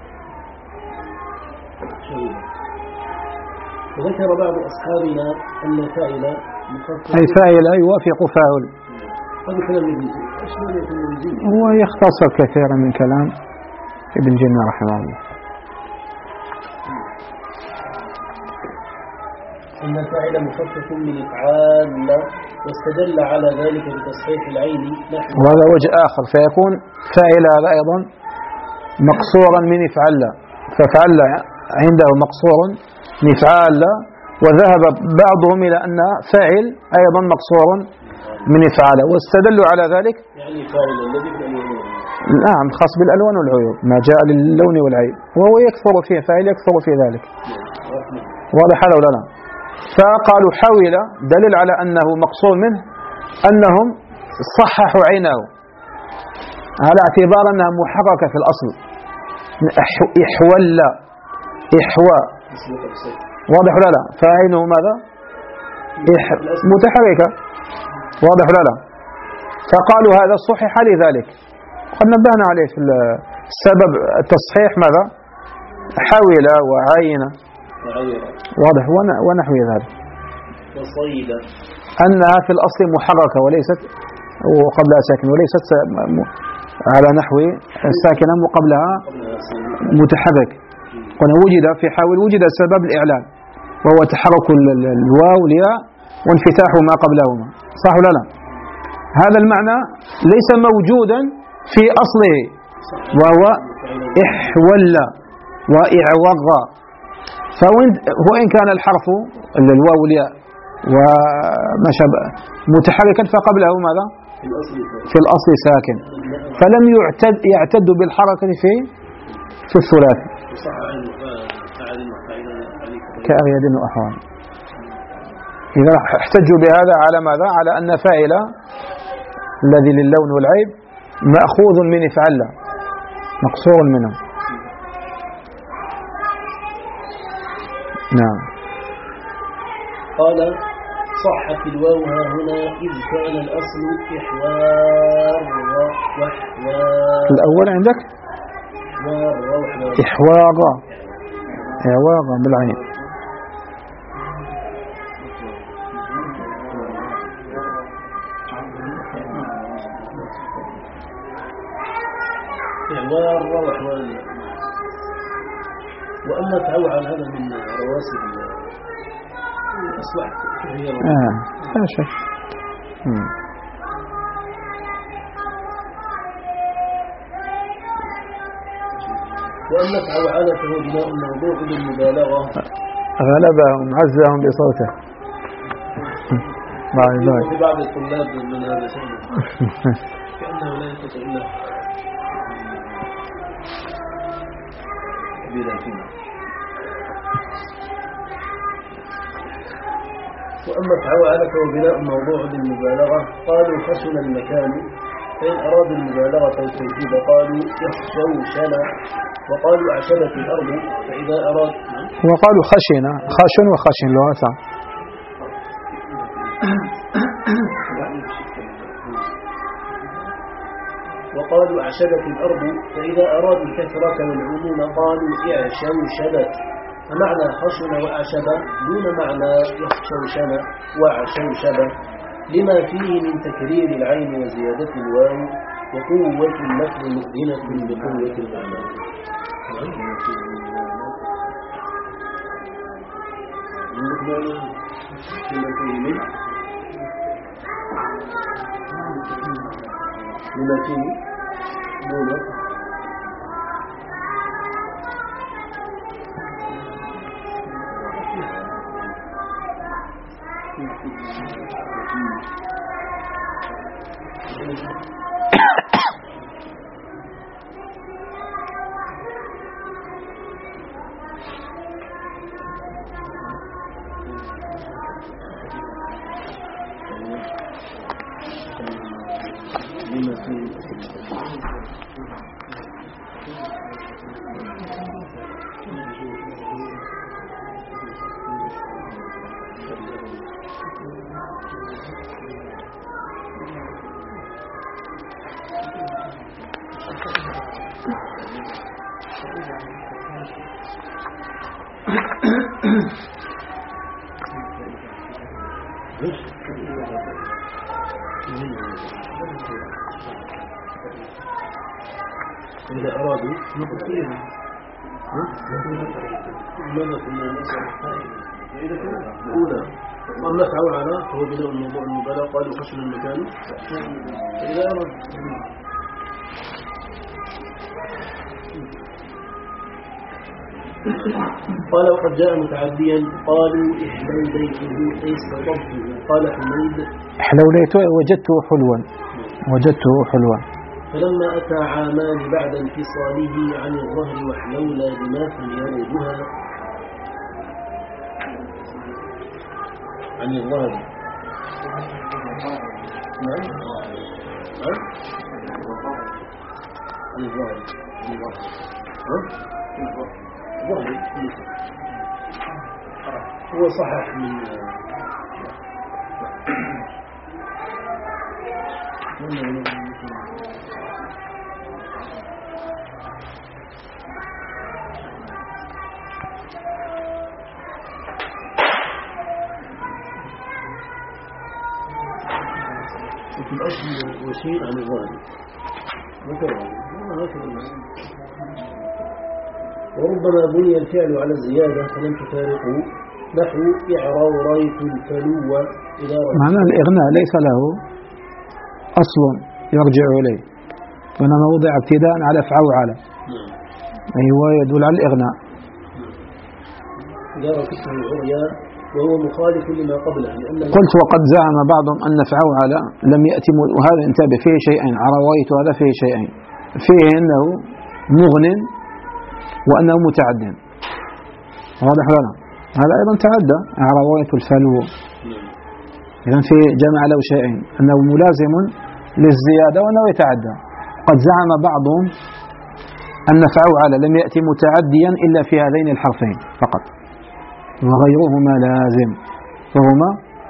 وذكر بعض أصحابنا أن فاعل مخفف أي فاعل يوافق فاعل. هذا كلام ابن جني. هو يختصر كثيرا من كلام ابن جني رحمه الله. أن الفاعل مخفف من إفعال واستدل على ذلك بتصحيح العين. وهذا وجه آخر، فيكون فاعل هذا أيضا مقصورا من إفعال، ففعل عنده مقصور من إفعال، وذهب بعضهم إلى أن فاعل أيضا مقصور من إفعال، واستدلوا على ذلك يعني فاعل الذي بالألوان. نعم خاص بالألوان والعيوب، ما جاء للون والعيب، وهو يكثر فيه فاعل يكثر في ذلك. واضح هذا ولا لا؟ فقالوا حول دليل على أنه مقصور منه أنهم صححوا عينه على اعتبار أنها محركة في الأصل، إحول إحواء. واضح ولا لا؟ فعينه ماذا إح... متحركة. واضح ولا لا؟ فقالوا هذا صحح لذلك. قد نبهنا عليه في السبب التصحيح ماذا حول وعين. واضح ونحو ذلك. وصيدا أنها في الأصل محركة وليست وقبلها ساكن، وليست على نحو الساكنة وقبلها متحرك. قلنا وجد في حاول وجد سبب الإعلان وهو تحرك الواو والياء وانفتاح ما قبلهما. صح ولا لا؟ هذا المعنى ليس موجودا في أصله، وهو إحول وإعوغ. وإن كان الحرف الواو والياء وما شابه متحركا فقبله ماذا في الأصل ساكن، فلم يعتد يعتد بالحركة في في الثلاثي كأغياد وأحوال. إذا احتجوا بهذا على ماذا؟ على أن فاعل الذي للون والعيب مأخوذ من افعل مقصور منه. نعم. قال صحت الواو ها هنا إذ كان الأصل إحوار وحوار. الأول عندك إحوار إحوار بالعين. إحوار وحوار. وأما تعوعل هذا من رواسب أصبحت هي آه لا شك. وأما تعوعل فهو بناء موضوع بالمبالغة. غلبهم عزهم بصوته. في بعض الطلاب من هذا الشيء كأنه لا ينطق إلا كبيرا فينا. وأما تعوعل فهو بناء موضوع بالمبالغة. قالوا خشن المكان، فإن أرادوا المبالغة والتوكيد قالوا يخشوشنا. وقالوا أعشبت الأرض، فإذا أراد وقالوا خشنا خشن وخشن لغة. وقالوا أعشبت الأرض، فإذا أرادوا الكثرة والعموم قالوا اعشوشبت. فمعنى خشن وأعشب دون معنى يخشوشن وأعشوشب. لما فيه من تكرير العين وزيادة الواو وقوة اللفظ مؤذنة بقوة المعنى. لما فيه مولى إذا أرادوا نقصيهم ماذا كنا نسأل أولى أما تعود على فهو بناء الموضوع المبالغ قالوا خشن المكان فإذا أراد قال وقد جاء متعديا قالوا إحلوليته أي استطبته قال حميد إحلوليته وجدته حلوا وجدته حلوا فلما أتى عامان بعد انفصاله عن الظهر وحلولا بما يردها عن الظهر نعم عن الظهر ظهر هو صحح من في الأصل وشيء عن الظاهر وربما بني الفعل على الزيادة فلم تفارقه نحو إعراريت الفلو إلى معنى الإغناء ليس له أصل يرجع إليه وإنما وضع ابتداء على فعوعل أي هو يدل على الإغناء. إذا ركبته العريا وهو مخالف لما قبله لأن قلت وقد زعم بعضهم أن فعوعل لم يأتي وهذا انتبه فيه شيئين عرويت هذا فيه شيئين فيه أنه مغن وأنه متعد واضح لنا هذا أيضا تعدى عرويت الفلو إذن في جمع له شيئين أنه ملازم للزيادة وأنه يتعدى. قد زعم بعضهم أن فعوعل لم يأتي متعديا إلا في هذين الحرفين فقط وغيرهما لازم فهما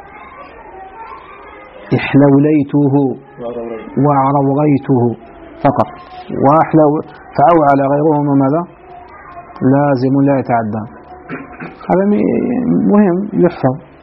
إحلوليته وعرويته فقط وأحلو فعوعل غيرهما ماذا لازم لا يتعدى. هذا مهم يحفظ.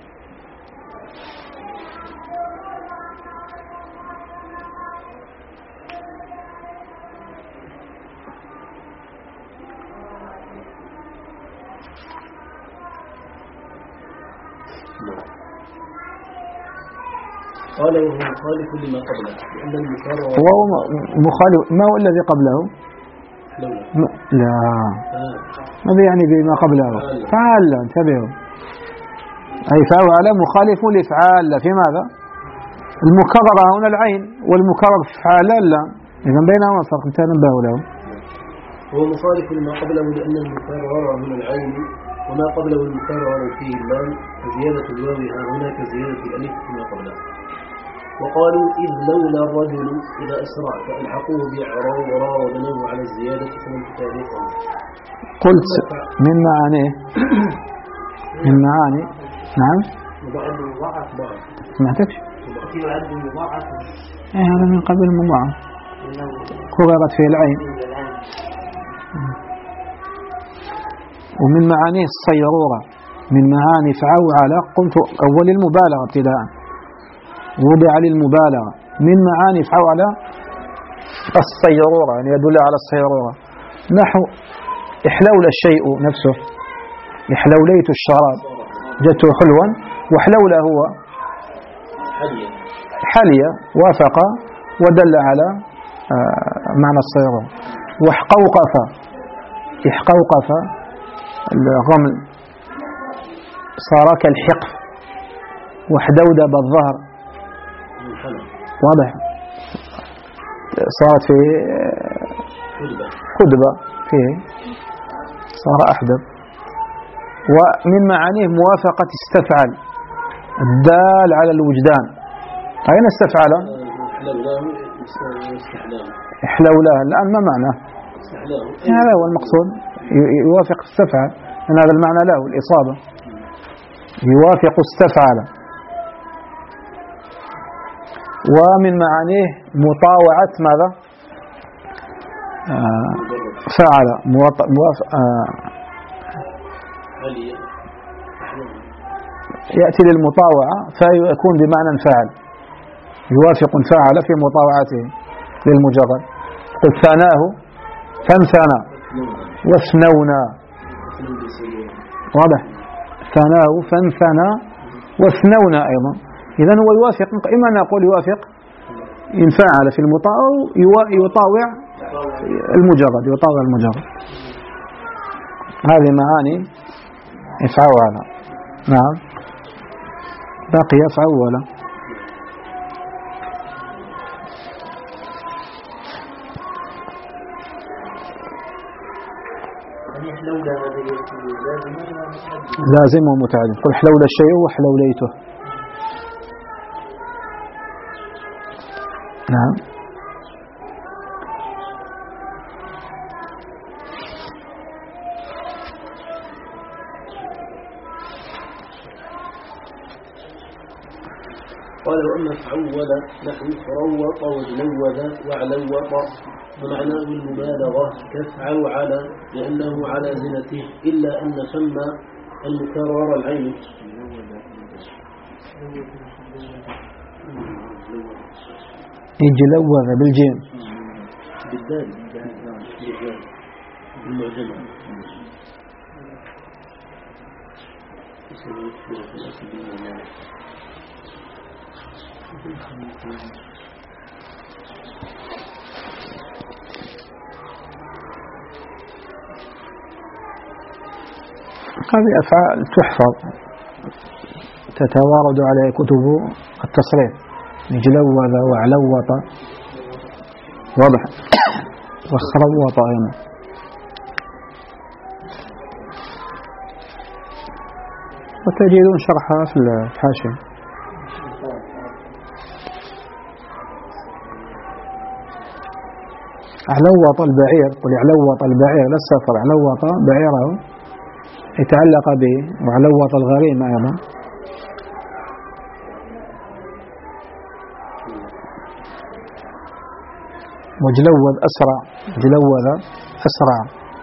قال وهو مخالف لما قبله لأن المكرر وهو مخالف ما هو الذي قبله م... لا آه. ماذا يعني بما قبله فعل انتبهوا أي فعل مخالف لفعال في ماذا المكرر هنا العين والمكرر فعل لا إذن بينهما فرق تنبهوا له. هو مخالف لما قبله لأن المكرر من العين وما قبله المكرر فيه اللام فزيادة الواو هنا كزيادة الألف فيما قبله. وقالوا إذ لولا الرجل إذا أسرع فألحقوه بعرورا وبنوه على الزيادة فمن تفارقه. قلت من معانيه من معاني نعم مضاعف ضعف سمعتكش في عد مضاعف ايه هذا من قبل المضاعف كررت في العين ومن معانيه الصيرورة من معاني فعوعل قلت أول المبالغة ابتداء وضع للمبالغة. من معاني فعل الصيرورة، يعني يدل على الصيرورة، نحو إحلول الشيء نفسه، إحلوليت الشراب جدته حلوا، وحلول هو حلية، وافق ودل على معنى الصيرورة. واحقوقف، احقوقف الغمل صار كالحقف. وحدودب الظهر، واضح، صارت في خدبة فيه صار أحدب. ومن معانيه موافقة استفعل الدال على الوجدان. أين استفعل؟ إحلولاه. الآن ما معناه؟ هذا هو المقصود، يوافق استفعل، أن هذا المعنى له الإصابة، يوافق استفعل. ومن معانيه مطاوعة ماذا؟ آه فعل موافق آه يأتي للمطاوعة فيكون بمعنى فعل، يوافق فعل في مطاوعته للمجرد. قل ثناه فانثنى واثنونا، واضح، ثناه فانثنى واثنونا أيضا. إذن هو يوافق، إما نقول يوافق إن فعل في المطاوع، يطاوع المجرد، يطاوع المجرد. هذه معاني افعل. نعم، باقي افعل. لازم ومتعدد. قل حلول الشيء وحلوليته. نعم. قال وأما فعول نحو فروط وجلوذ وعلوط، ومعناه المبالغة كفعل على، لأنه على زنته، إلا أن ثم المكرر العين يجلوذ بالجيم بالدال بالمعجمة. هذه أفعال تحفظ تتوارد عليها كتب التصريف، جلوذ وعلوط، واضح، وخروط أيضا. وتجدون شرحها في الحاشية. علوط البعير، قل علوط البعير لا السفر، علوط بعيره يتعلق به، وعلوط الغريم أيضا. وجلوذ أسرع، جلوذ أسرع،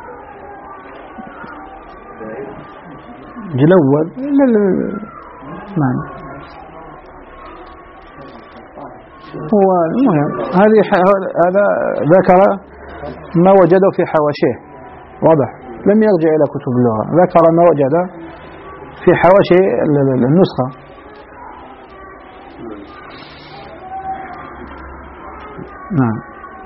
جلوذ معنى. هو المهم هذه هذا ذكر ما وجده في حواشيه، واضح، لم يرجع إلى كتب اللغة، ذكر ما وجد في حواشي النسخة. نعم.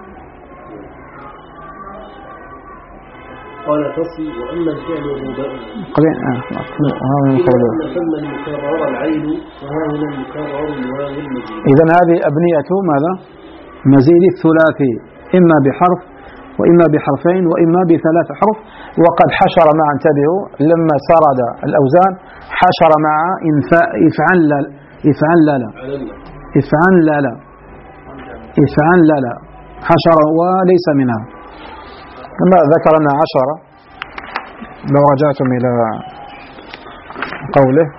قال فصل وأما الفعل الرباعي قليل آه ثم المكرر العين وها هنا المكرر الواو المزيد. إذن هذه أبنية ماذا؟ مزيد الثلاثي، إما بحرف وإما بحرفين وإما بثلاث حرف. وقد حشر مع، انتبهوا، لما سرد الأوزان حشر مع إفعل إفعل إفعل إفعل حشر وليس منها، كما ذكرنا عشرة. لو رجعتم إلى قوله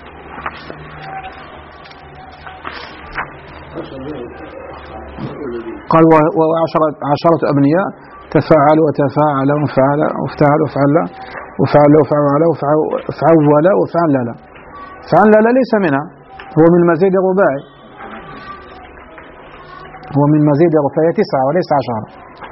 قال وعشرة عشرة أبنياء تفاعل وتفاعل وفعل وفتعل وفعل وفعل وفعل وفعل وفعل وفعل. فعل ليس منها، هو من المزيد الرباعي، هو من مزيد رفعه تسعة وليس عشرة،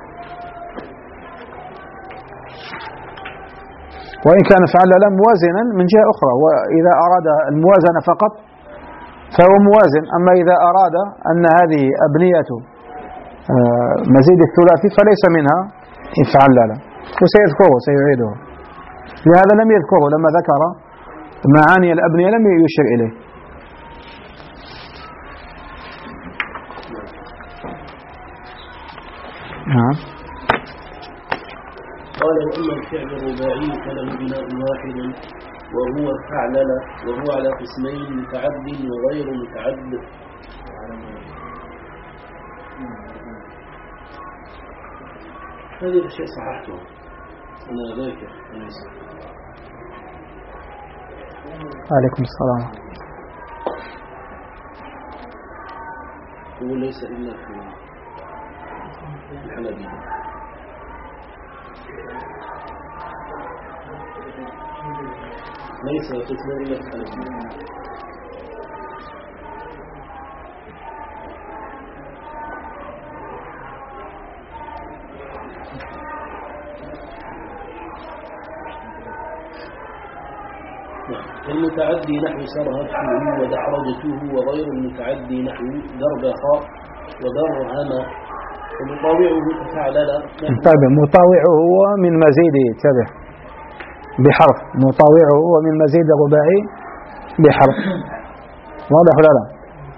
وإن كان فعلل موازنا من جهة أخرى، وإذا أراد الموازنة فقط فهو موازن. أما إذا أراد أن هذه أبنية مزيد الثلاثي فليس منها فعلل، وسيذكره سيعيده، لهذا لم يذكره لما ذكر معاني الأبنية لم يشر إليه. نعم. قال وأما الفعل الرباعي فله بناء واحد وهو فعلل، وهو على قسمين متعد وغير متعد. هذه الأشياء صححتها أنا ذاكر. عليكم السلام. هو ليس إلا في الحنابلة. ليس قسم إلا في الحنابلة. المتعدي نحو سرهته ودحرجته، وغير المتعدي نحو دربخا ودرهم، ومطاوعه تفعلل. انتبه، مطاوعه هو من مزيد، انتبه بحرف، مطاوعه هو من مزيد رباعي بحرف، واضح ولا لا؟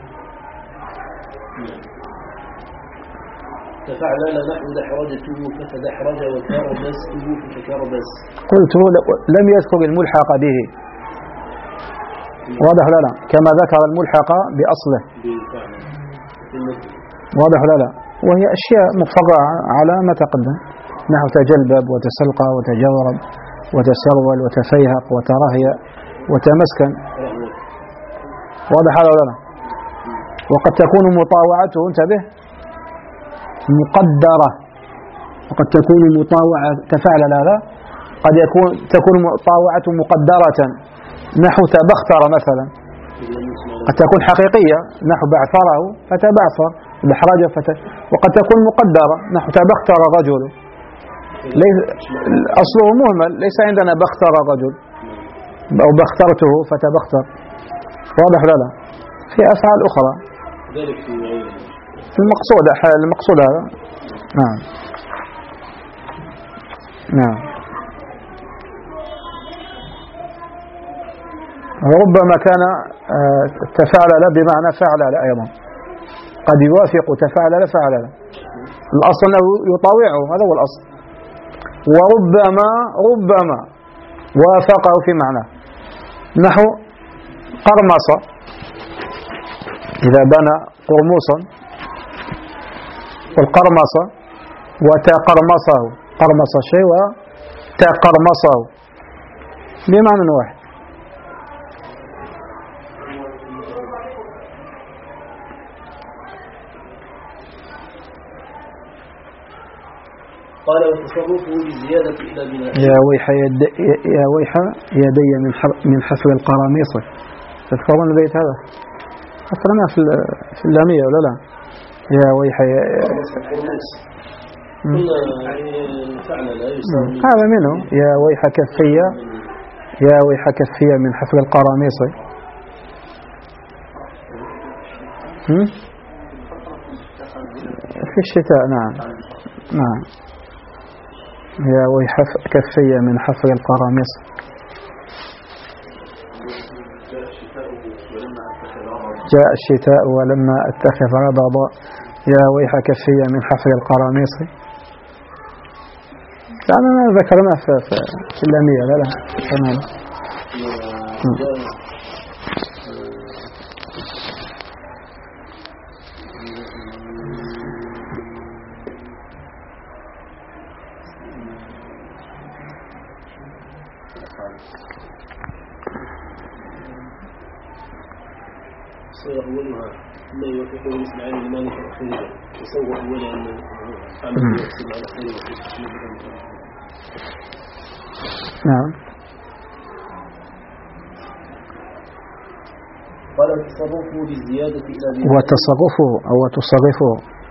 تفعلل نحو دحرجته فتدحرج، وكربسته فتكربس. قلت لم يذكر الملحق به، واضح ولا لا؟ كما ذكر الملحق بأصله، واضح ولا لا؟ وهي أشياء مفرعة على ما تقدم، نحو تجلبب وتسلقى وتجورب وتسرول وتفيهق وترهي وتمسكن، واضح ولا لا؟ وقد تكون مطاوعته، انتبه، مقدرة، وقد تكون مطاوعة تفعل هذا، قد يكون تكون مطاوعة مقدرة نحو تبختر مثلا، قد تكون حقيقية نحو بعثره فتبعثر، دحرجه فت... وقد تكون مقدرة نحو تبختر الرجل، ليس أصله مهمل، ليس عندنا بختر الرجل أو بخترته فتبختر، واضح ولا لا؟ في أفعال أخرى المقصود المقصود هذا. نعم نعم. وربما كان تفعلل بمعنى فعلل أيضا، قد يوافق تفعلل فعلل، الأصل أنه يطاوعه، هذا هو الأصل. وربما ربما وافقه في معنى، نحو قرمص، إذا بنى قرموصا والقرمص وتقرمصه، قرمص الشيء وتقرمصه بمعنى واحد. قال وتصرفه بالزيادة إلى بناء. يا ويح يد يا ويح يدي من من حفل القراميص، تذكرون البيت هذا؟ أصلنا في في اللامية ولا لا؟ يا ويح يا هذا منه، يا ويح كفية، يا ويح كفية من حفل القراميص. في الشتاء، نعم نعم. يا ويح كفية من حفل القراميص. جاء الشتاء ولما اتخذ ربضا، يا ويح كفية من حفل القراميص. لأننا ذكرنا في في اللامية لا لا تمام. أولها ما يوافقه الإسماعيلي لمالك الأخيرة، وسوى أولا أنه عمل يحسن على خير وكيف. نعم. قال تصرفه بالزيادة إلى زيادة وتصرفه أو تصرفه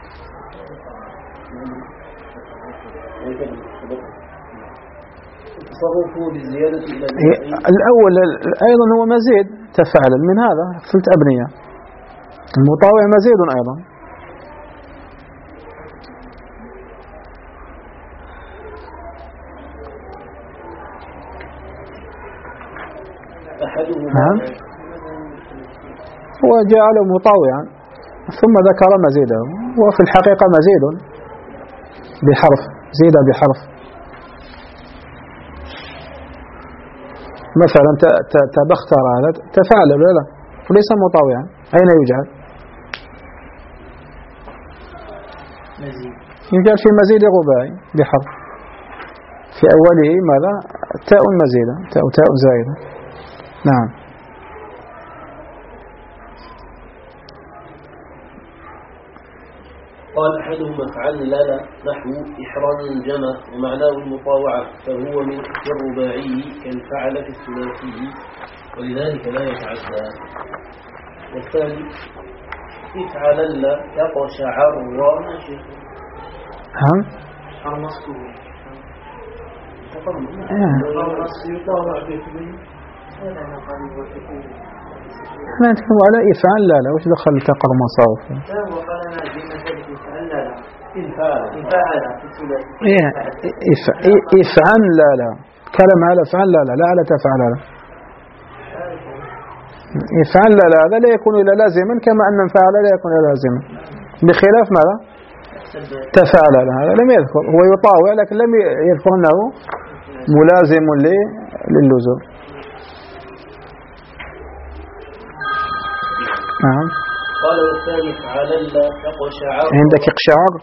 تصرفه بالزيادة إلى زيادة الأول أيضا هو مزيد تفعل من هذا فلت أبنية المطاوع مزيد أيضا أحدهما هو جعله مطاوعا ثم ذكر مزيده وفي الحقيقة مزيد بحرف زيد بحرف مثلا تبختر هذا تفعل ولا لا وليس مطاوعا أين يجعل يجعل في مزيد رباعي بحرف في أوله ماذا تاء مزيدة تاء تاء زائدة نعم قال أحدهما فعل لا لا نحو إحرام جمع ومعناه المطاوعة فهو من الرباعي كالفعل في الثلاثي ولذلك لا يتعدى. والثاني افعل لا يقشعر ماشي ها حرمسته احنا نتكلم على إفعال لا لا وش دخل تقر مصاوف إيه إفعال لا لا كلام على فعل لا لا لا على تفعل لا إفعال لا لا هذا لا يكون إلا لازما كما أن فعل لا يكون إلا لازما بخلاف ماذا تفعل لا هذا لم يذكر هو يطاوع لكن لم يذكر أنه ملازم للزوم. نعم. قال والثاني فعل لا يقشعر عندك اقشعر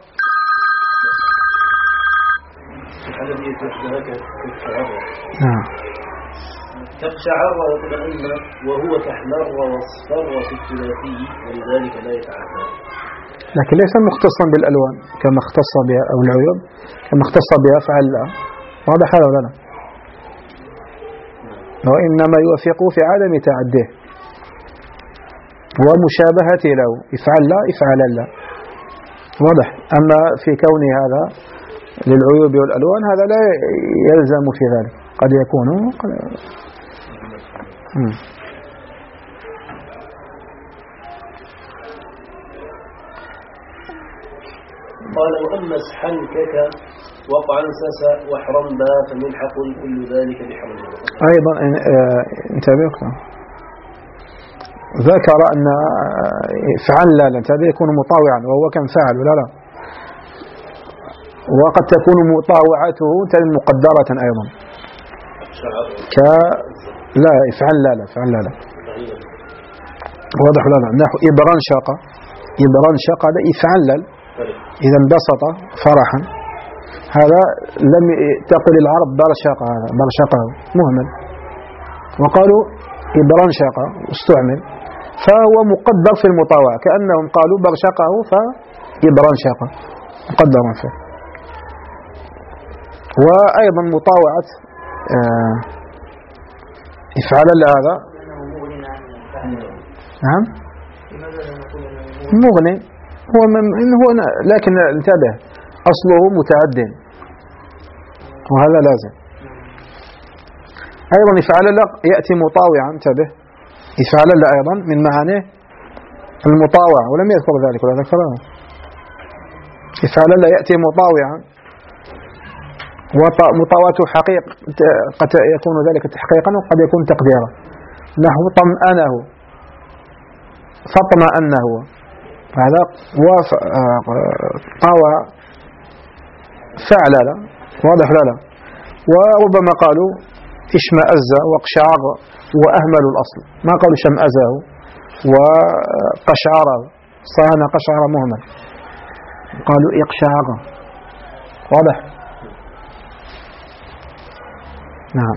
الذي يتشبهك كالشعر نعم كالشعر ويطمئن وهو كحمر واصفر في الثلاثي ولذلك لا يتعدى لكن ليس مختصا بالألوان كما اختص بها أو العيوب كما اختص بها فعل لا واضح هذا ولا لا وإنما يوافقه في عدم تعديه ومشابهته له افعل لا افعل لا واضح. أما في كون هذا للعيوب والألوان هذا لا يلزم في ذلك قد يكون قد... قال وأما اسحنكك وقعا سسا وحرم با فملحق كل ذلك بحرم أيضا انتبه ذكر أن فعل لا انتبه يكون مطاوعا وهو كان فعل ولا لا وقد تكون مطاوعته مقدرة أيضا ك لا افعل لا لا فعل لا لا واضح لا لا نحو إبران شاقة إبران شاقة هذا افعل لا إذا انبسط فرحا هذا لم تقل العرب برشاقة هذا برشاقه مهمل وقالوا إبران شاقة استعمل فهو مقدر في المطاوعة كأنهم قالوا برشاقه فإبران شاقة مقدر فيه. وأيضا مطاوعة آه إفعال هذا نعم مغني هو هو لكن انتبه أصله متعد وهذا لازم. أيضا إفعال لا يأتي مطاوعا انتبه إفعال لا أيضا من معانيه المطاوعة ولم يذكر ذلك ولا ذكره. إفعال لا يأتي مطاوعا ومطاوعة حقيق قد يكون ذلك تحقيقا وقد يكون تقديرا نحو طمأنه فطمأنه هذا طاوع فعل لا واضح لا لا. وربما قالوا اشمأز واقشعر وأهمل الأصل ما قالوا شمأزه وقشعره صان قشعر مهمل قالوا اقشعر واضح نعم.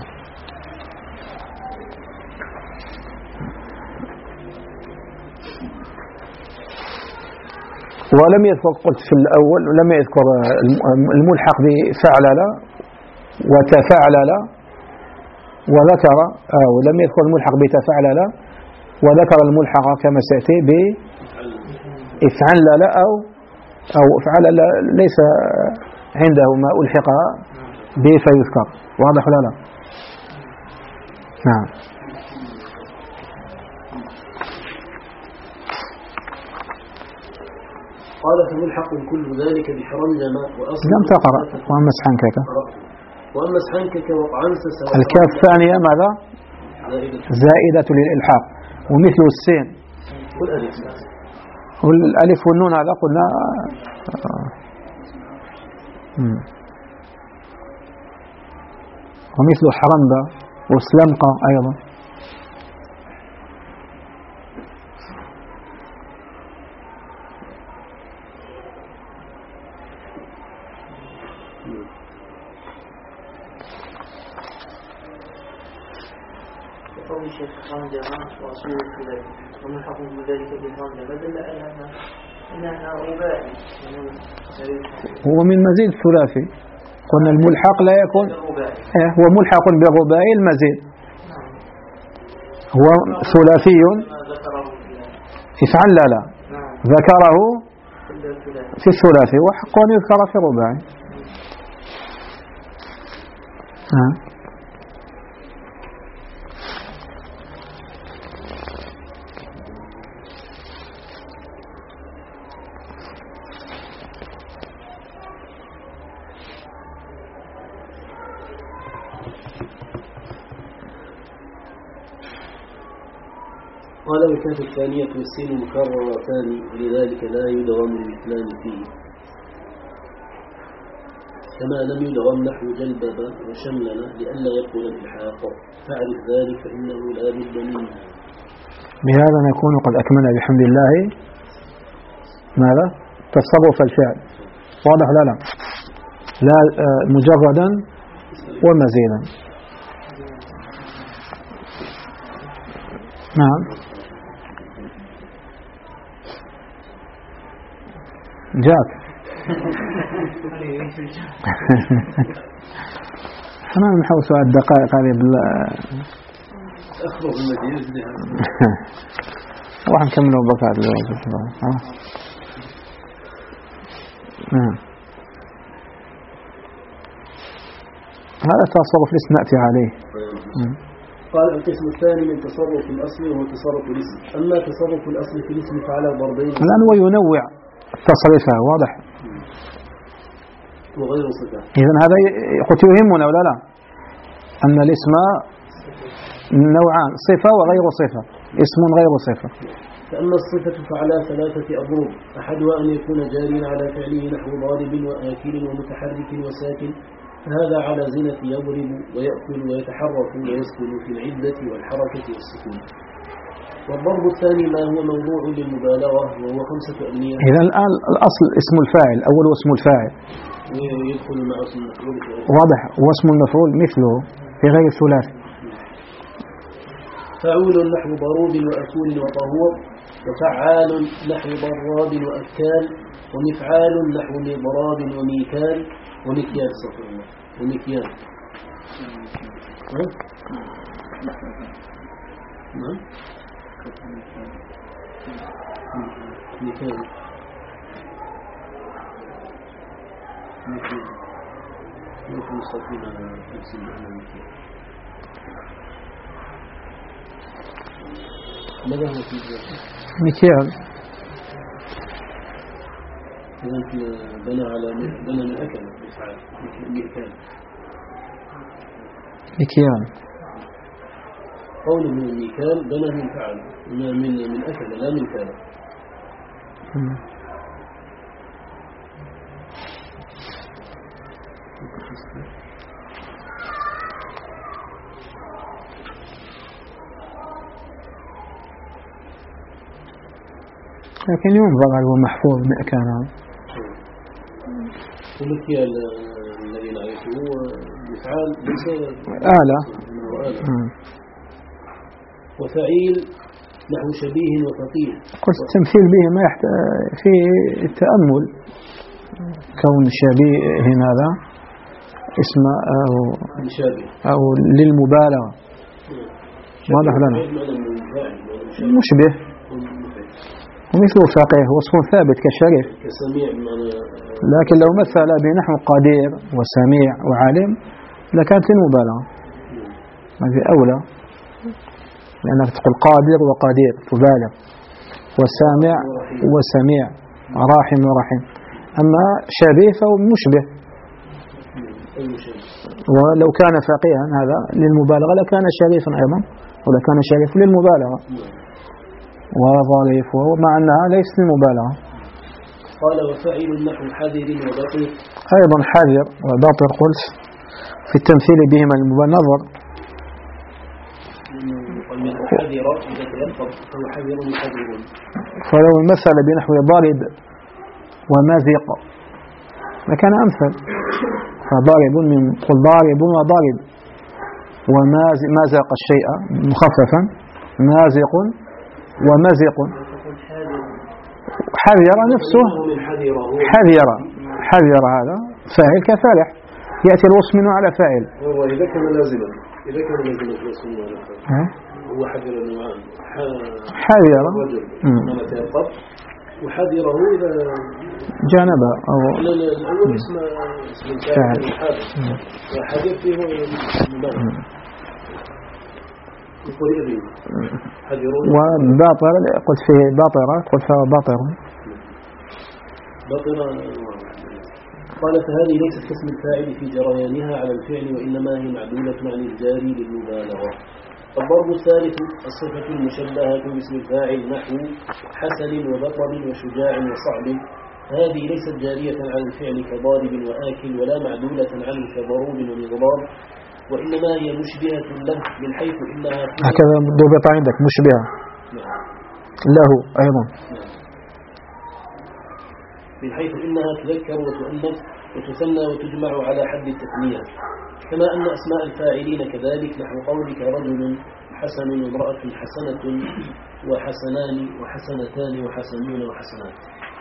ولم يذكر قلت في الأول لم يذكر الملحق بفعل لا وتفعل لا وذكر أو لم يذكر الملحق بتفعل لا وذكر الملحق كما سيأتي بإفعل لا أو أو إفعل لا ليس عنده ما ألحق به فيذكر. واضح ولا لا؟ نعم. قال فملحق كل ذلك بحرمجم وأصل لم تقرأ وأمس حنكك وأمس حنكك وقعنسس الكاف الثانية ماذا؟ زائدة للإلحاق ومثل السين والألف والنون هذا قلنا ومثل حرمبة وسلمقة أيضا. وملحق ذلك بالهرجة دل على أنها رباعي هو من مزيد ثلاثي. قلنا الملحق لا يكون هو ملحق بالرباعي المزيد هو ثلاثي افعل لا لا ذكره في الثلاثي وحق أن يذكر في الرباعي. ها قال وكانت الثانية والسين مكررتان ولذلك لا يدغم المثلان فيه كما لم يدغم نحو جلبب وشملنا لئلا يقول الإلحاق فاعرف ذلك فإنه لا بد منه. بهذا نكون قد أكملنا بحمد الله ماذا؟ تصرف الفعل. واضح لا لا لا مجردا ومزيدا. نعم جاك احنا نحاول سؤال الدقائق هذه بال راح نكمله بكات هذا تصرف لسه نأتي عليه. قال القسم الثاني من تصرف الأصل وهو تصرف الاسم. أما تصرف الأصل في الاسم فعلى ضربين الآن هو ينوع تصرفها. واضح وغير صفة. إذن هذا قد يهمنا ولا لا أن الاسم نوعان صفة وغير صفة اسم غير صفة. فأما الصفة فعلى ثلاثة أضرب أحدها أن يكون جاريا على فعله نحو ضارب وآكل ومتحرك وساكن فهذا على زنة يضرب ويأكل ويتحرك ويسكن في العدة والحركة والسكون. والضرب الثاني ما هو موضوع للمبالغة وهو خمسة أبنية. إذا الآن الأصل اسم الفاعل أول اسم الفاعل ويدخل مع اسم المفعول. واضح واسم المفعول مثله في غير الثلاثي. فعول نحو ضروب وأكول وطهور وفعال نحو ضراب وأكال ومفعال نحو مضراب وميكال ومكيال صفر الله ومكيال. نعم مكيال مكيال ممكن نستطيع تقسيم على مكيال. ماذا هو في مكيال؟ إذا بنى على بنى من أكل مفعال مكيال. مكيال قوله من مكيال بنى من فعل من من أكل لا من كان. لكن ينظر هل هو محفوظ مكانا. المكيال الذي نعرفه مفعال ليس آلة. وفعيل نحو شبيه وفقيه. قلت التمثيل به ما يحتاج في التأمل كون شبيه هذا اسم أو, أو للمبالغة. واضح لنا مشبه ومثل فقيه وصف ثابت كشريف كسميع بمعنى لكن لو مثل بنحو قدير وسميع وعالم لكانت المبالغة هذه أولى لأنك تقول قادر وقدير تبالغ وسامع وسميع راحم ورحيم أما شبيه فهو مشبه ولو كان فقيها هذا للمبالغة لكان شريفا أيضا ولكان شريف للمبالغة وظريف مع أنها ليست للمبالغة. قال وفعل نحو حذر وبطر أيضا حذر وبطر قلت في التمثيل بهما المبالغة نظر حذر إذا تلفظ فهو حذر حذر فلو مثل بنحو ضارب ومازق لكان أمثل فضارب من قل ضارب وضارب ومازق الشيء مخففا مازق ومزق حذر نفسه حذر حذر هذا فاعل كفارح يأتي الوصف منه على فاعل وإذا كان لازما إذا كان لازما الوصف منه على فاعل هو حذر النوعان حذر وحذره إذا جانب أو الأول اسم اسم الفاعل وحذر فيه المبالغ وباطر قلت فيه باطرة قلت فهو باطر باطرة قال فهذه ليست كاسم الفاعل في جريانها على الفعل وإنما هي معدولة عن الجاري للمبالغة. الضرب الثالث الصفة المشبهة باسم الفاعل نحو حسن وبطل وشجاع وصعب هذه ليست جارية على الفعل كضارب وآكل ولا معدولة عنه كضروب ومضراب وإنما هي مشبهة له من حيث إنها هكذا ضبط عندك مشبهة له أيضا من حيث إنها تذكر وتؤنث وتثنى وتجمع على حد التثنية كما أن أسماء الفاعلين كذلك نحو قولك رجل حسن وامرأة حسنة وحسنان وحسنتان وحسنون وحسنات.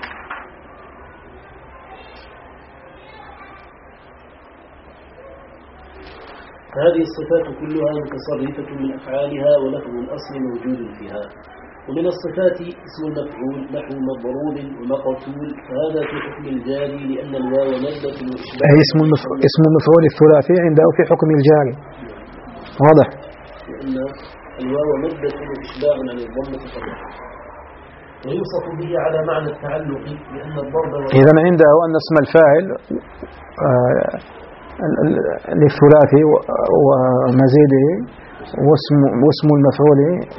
هذه الصفات كلها متصرفة من أفعالها ولفظ الأصل موجود فيها. ومن الصفات اسم المفعول نحو مضروب ومقتول فهذا في حكم الجاري لأن الواو مادة وإشباع اسم المفعول اسم المفعول الثلاثي عنده في حكم الجاري واضح لأن الواو مادة وإشباع عن الضمة فقط ويوصف به على معنى التعلق لأن الضرب إذن عنده أن اسم الفاعل آه للثلاثي ومزيده واسم, واسم المفعول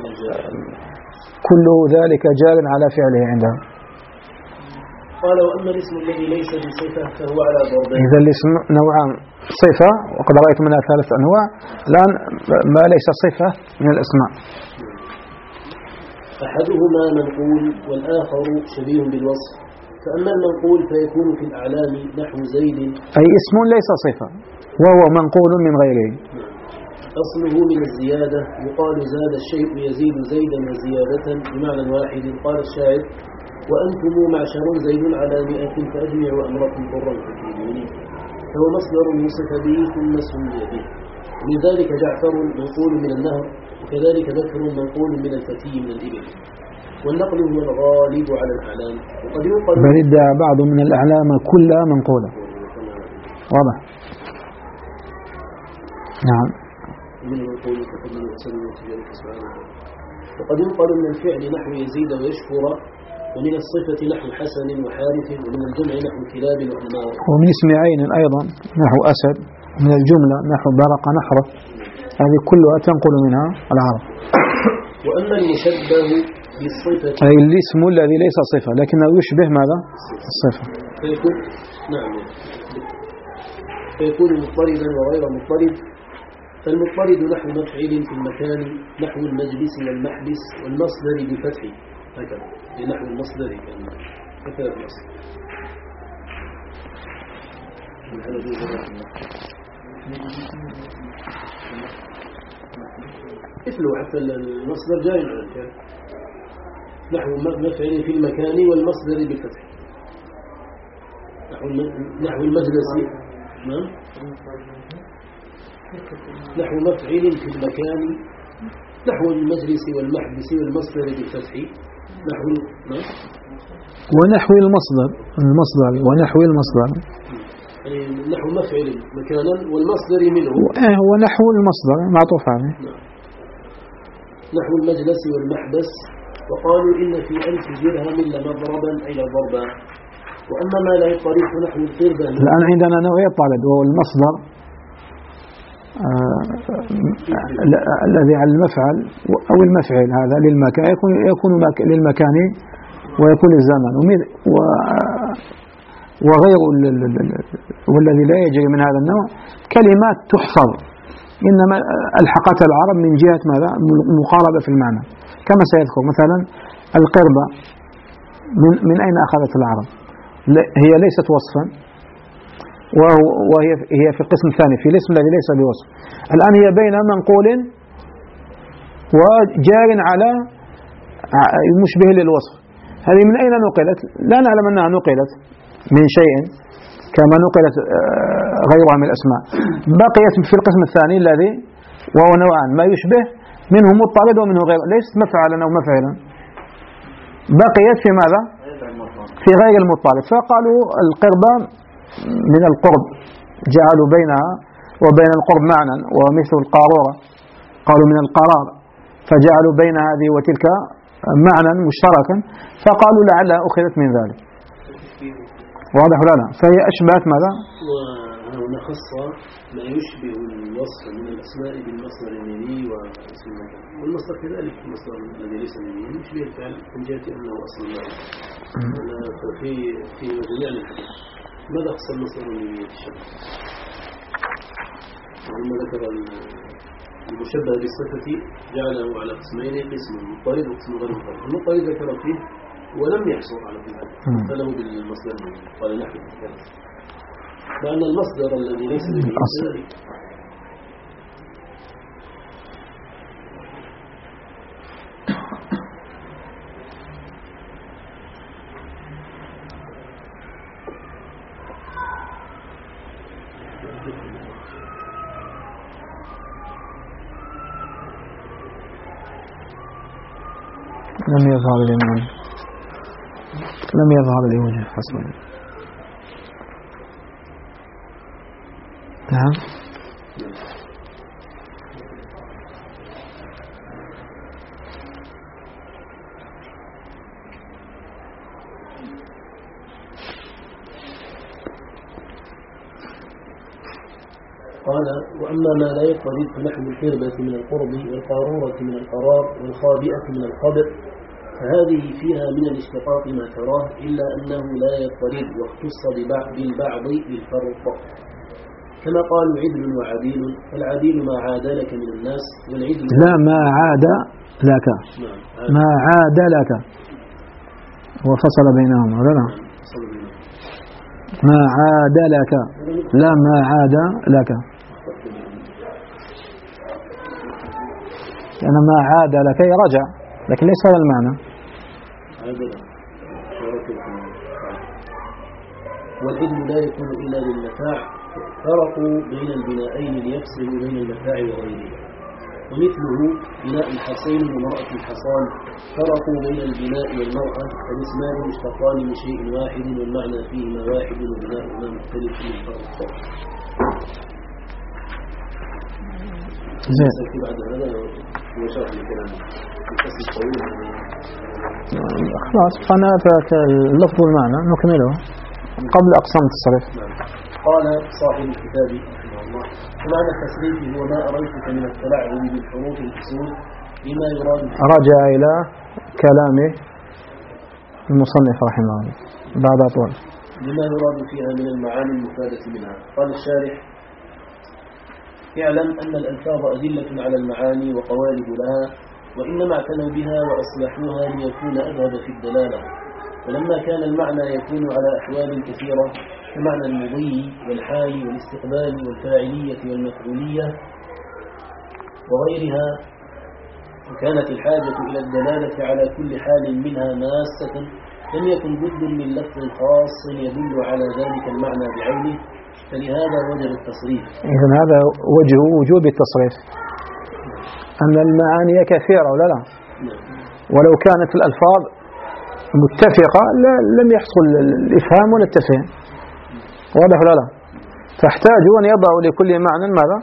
كل ذلك جار على فعله عنده. قال وأما الاسم الذي ليس بصفة فهو على ضربين. إذا الاسم نوعان صفة وقد رأيت منها ثلاث أنواع الآن ما ليس صفة من الأسماء أحدهما منقول والآخر شبيه بالوصف فأما المنقول فيكون في الأعلام نحو زيد أي اسم ليس صفة وهو منقول من غيره أصله من الزيادة يقال زاد الشيء يزيد زيدا وزيادة بمعنى واحد قال الشاعر وأنتم معشر زيد على مئة فأجمعوا أمركم ضرا تكيدون فهو مصدر وصف به ثم سمي به ومن ذلك جعفر منقول من النهر وكذلك بكر منقول من الفتي من الإبل والنقل هو الغالب على الأعلام وقد ينقل بل ادعى بعض من الأعلام كلها منقولة واضح نعم من المنقول كفضل وسلم وتجارك سبحانه وقد ينقل من الفعل نحو يزيد ويشكر ومن الصفة نحو حسن وحارث ومن الجمع نحو كلاب وحمار ومن اسم عين أيضا نحو أسد من الجملة نحو برق نحرة هذه كلها تنقل منها العرب. وأما المشبه بالصفة أي الاسم الذي ليس صفة لكنه يشبه ماذا؟ الصفة فيكون نعم فيكون مضطردا وغير مضطرد فالمضطرد نحو مفعل في المكان نحو المجلس والمحبس والمصدر بفتح هكذا لنحو المصدر هكذا المصدر مثله حتى المصدر جاي على الكلام نحو مفعل في المكان والمصدر بالفتح نحو نحو المجلس نعم نحو مفعل في المكان نحو المجلس والمحبس والمصدر بالفتح نحو نعم ونحو المصدر المصدر ونحو المصدر يعني نحو مفعل مكانا والمصدر منه ونحو المصدر معطوف عليه نعم. نحو المجلس والمحبس وقالوا إن في ألف درهم لمضربا أي ضربا. وأما ما لا يطريق نحو القربة الآن عندنا نوعية طرد وهو المصدر آه الذي على المفعل أو المفعل هذا للمكان يكون يكون للمكان ويكون للزمان وغير والذي لا يجري من هذا النوع كلمات تحفظ إنما ألحقت العرب من جهة ماذا مقاربة في المعنى كما سيذكر مثلا القربة من, من أين أخذت العرب هي ليست وصفا وهي هي في القسم الثاني في الاسم الذي ليس بوصف. الآن هي بين منقول وجار على مشبه للوصف. هذه من أين نقلت؟ لا نعلم أنها نقلت من شيء كما نقلت غيرها من الأسماء. بقيت في القسم الثاني الذي وهو نوعان ما يشبه منه مضطرد ومنه غير ليست مفعلا أو مفعلا بقيت في ماذا؟ في غير المضطرد. فقالوا القربة من القرب جعلوا بينها وبين القرب معنى ومثل القارورة قالوا من القرار فجعلوا بين هذه وتلك معنى مشتركا فقالوا لعلها أخذت من ذلك. واضح ولا لا؟ فهي أشبهت ماذا؟ وهنا خص ما يشبه الوصف من الأسماء بالمصدر الميمي واسم المكان والمصدر كذلك المصدر الذي ليس ميمي يشبه الفعل من جهة أنه أصل الله ففي في جميع الحديث. ماذا خص المصدر الميمي الشبه؟ ولما ذكر المشبه بالصفة جعله على قسمين قسم مضطرد وقسم غير مضطرد. المضطرد ذكر فيه ولم يحصل على كل هذا فله بالمصدر قال نحن لأن المصدر الذي ليس بالمصدر لم يظهر لي منه لم يظهر لي وجه حسن. نعم قال وأما ما لا يقتضي فنحو القربة من القرب والقارورة من القرار والخابئة من الخبر فهذه فيها من الاشتقاق ما تراه إلا أنه لا يضطرد واختص بالبعض بالفرق كما قالوا عدل وعديل فالعديل ما عاد لك من الناس والعدل لا ما عاد لك ما عاد لك وفصل بينهما ولا لا ما عاد لك لا ما عاد لك لأن ما عاد لك رجع لكن ليس هذا المعنى. والعدل لا يكون إلا للمتاع فرقوا بين البنائين ليفصلوا بين المتاع وغيره ومثله بناء الحصين ومرأة الحصان فرقوا بين البناء والمرأة فالاسمان مشتقان من شيء واحد والمعنى فيهما واحد وبناؤهما مختلف من فرق. زين بعد هذا هو شرح الكلام الفصل الطويل خلاص قناة اللفظ والمعنى نكمله قبل أقسام التصريف. قال صاحب الكتاب رحمه الله ومعنى التصريف هو ما أريتك من التلعب بالحروف الأصول لما يراد. رجع إلى كلامه المصنف رحمه الله بعد أطول لما يراد فيها من المعاني المفادة منها. قال الشارح اعلم أن الألفاظ أدلة على المعاني وقوالب لها وإنما اعتنوا بها وأصلحوها ليكون أذهب في الدلالة ولما كان المعنى يكون على أحوال كثيرة كمعنى المضي والحال والاستقبال والفاعلية والمفعولية وغيرها وكانت الحاجة إلى الدلالة على كل حال منها ماسة لم يكن بد من لفظ خاص يدل على ذلك المعنى بعينه فلهذا وجب التصريف. إذن هذا وجه وجوب التصريف أن المعاني كثيرة ولا لا؟ ولو كانت الألفاظ متفقة لم يحصل الإفهام ولا التفهيم. واضح ولا لا؟ فاحتاجوا أن يضعوا لكل معنى ماذا؟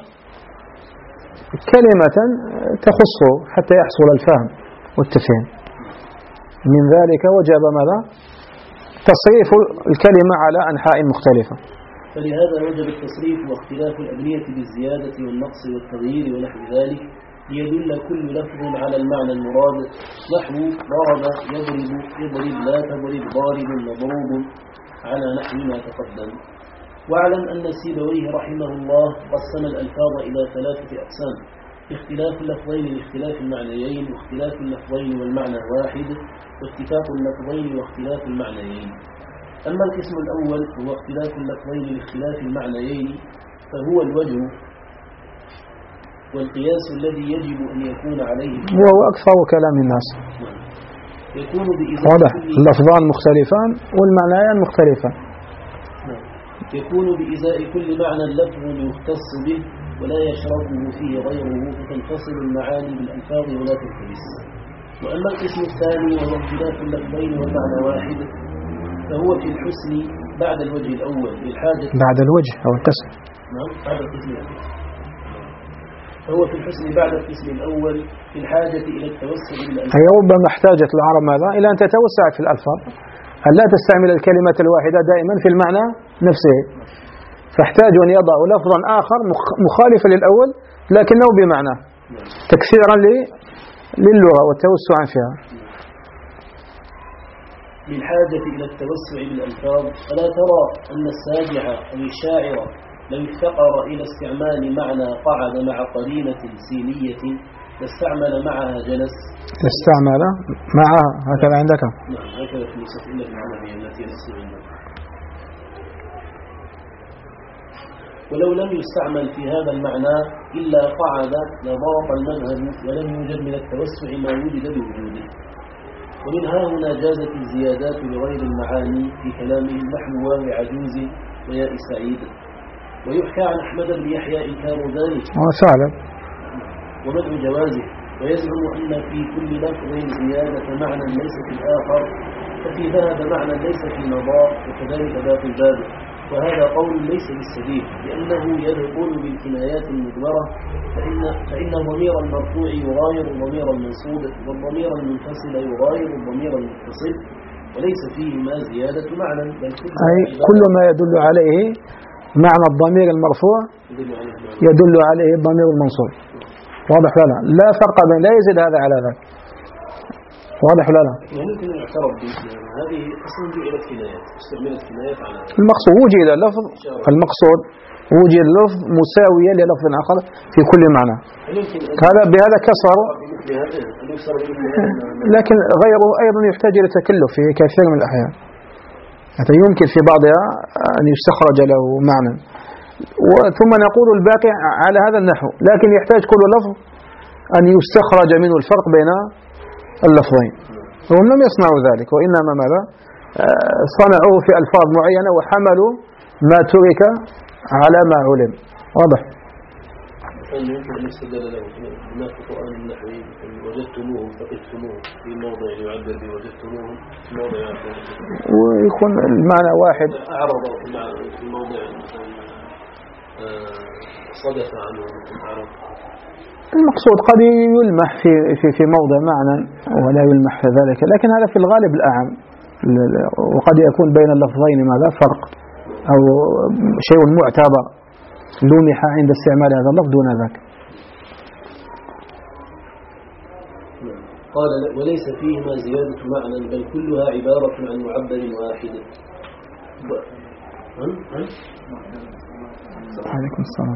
كلمة تخصه حتى يحصل الفهم والتفهيم. من ذلك وجب ماذا؟ تصريف الكلمة على أنحاء مختلفة. فلهذا وجب التصريف واختلاف الأبنية بالزيادة والنقص والتغيير ونحو ذلك ليدل كل لفظ على المعنى المراد، نحو ضرب يضرب يضرب لا تضرب ضارب مضروب على نحو ما تقدم. واعلم أن سيبويه رحمه الله قسم الألفاظ إلى ثلاثة أقسام: اختلاف اللفظين لاختلاف المعنيين، واختلاف اللفظين والمعنى واحد، واتفاق اللفظين واختلاف المعنيين. أما القسم الأول هو اختلاف اللفظين لاختلاف المعنيين فهو الوجه والقياس الذي يجب أن يكون عليه، وهو أكثر كلام الناس. يكون واضح، اللفظان مختلفان والمعنيان مختلفان. يكون بإزاء كل معنى اللفظ يختص به ولا يشركه فيه غيره، فتنفصل المعاني بالألفاظ ولا تلتبس. وأما القسم الثاني وهو اختلاف اللفظين والمعنى واحد فهو في الحسن بعد الوجه الأول للحاجة بعد الوجه أو القسم. نعم بعد القسم الأول. فهو في الحسن بعد القسم الأول في الحاجة إلى التوسع بالألفاظ. هي ربما احتاجت العرب ماذا؟ إلى أن تتوسع في الألفاظ، أن لا تستعمل الكلمة الواحدة دائما في المعنى نفسه، فاحتاجوا أن يضعوا لفظا آخر مخالفا للأول لكنه بمعنى تكسيرا للغة والتوسعا فيها. للحاجة إلى التوسع بالألفاظ. ألا ترى أن الساجع أو الشاعر لو افتقر إلى استعمال معنى قعد مع قرينة سينية لاستعمل معها جلس، لاستعمل معها هكذا عندك؟ نعم هكذا في نسخة إلا العربية التي نستعملها. ولو لم يستعمل في هذا المعنى إلا قعد لضاق المذهب ولم يوجد من التوسع ما وجد بوجوده. ومن ها هنا جازت الزيادات لغير المعاني في كلامهم نحو واو عجوز وياء سعيد. ويحكى عن أحمد بن يحيى إنكار ذلك فعلا ومنع جوازه، ويزعم أن في كل لفظ زيادة معنى ليس في الآخر، ففي ذهب معنى ليس في مضاء، وكذلك باقي الباب. وهذا قول ليس بالسبيل، لأنه يدخل بالكنايات المدورة، فإن, فإن ضمير المرفوع يغاير ضمير المنصوب، والضمير المنفصل يغاير الضمير المتصل، وليس فيه ما زيادة معنى، بل كل, أي كل ما يدل عليه معنى الضمير المرفوع يدل عليه الضمير المنصوب. واضح لا لا لا فرق بين، لا يزيد هذا على ذاك. واضح لا لا يمكن أن يعترف هذه أصلا جعلت كنايات، استعملت كنايات على المقصود. وجد لفظ المقصود وجد لفظ مساوية للفظ آخر في كل معنى، هذا بهذا كسر. لكن غيره أيضا يحتاج إلى تكلف في كثير من الأحيان، حتى يمكن في بعضها أن يستخرج له معنى، ثم نقول الباقي على هذا النحو، لكن يحتاج كل لفظ أن يستخرج منه الفرق بين اللفظين. وهم لم يصنعوا ذلك، وإنما ماذا صنعوه في ألفاظ معينة وحملوا ما ترك على ما علم. واضح؟ يمكن أن يستدل له هناك قرآن النحوي وجدتموه فقدتموه في موضع يعبر بوجدتموه في موضع يعبر ويكون المعنى واحد. أعرض في موضع صدف عنه أعرض. المقصود قد يلمح في في في موضع معنى ولا يلمح في ذلك، لكن هذا في الغالب الأعم، وقد يكون بين اللفظين ماذا فرق أو شيء معتبر لمح عند استعمال هذا اللفظ دون ذاك. قال وليس فيهما زيادة معنى بل كلها عبارة عن معبر واحد. عليكم السلام.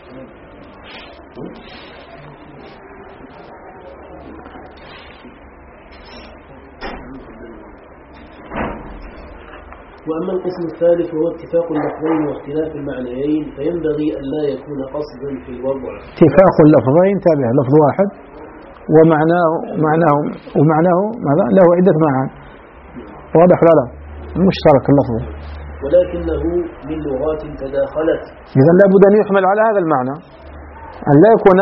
وأما القسم الثالث وهو اتفاق اللفظين واختلاف المعنيين، فينبغي أن لا يكون قصدا في الوضع. اتفاق اللفظين تابع لفظ واحد ومعناه معناه ومعناه ماذا له عدة معان. واضح لا لا المشترك اللفظ، ولكنه من لغات تداخلت، إذا لابد أن يحمل على هذا المعنى، أن لا يكون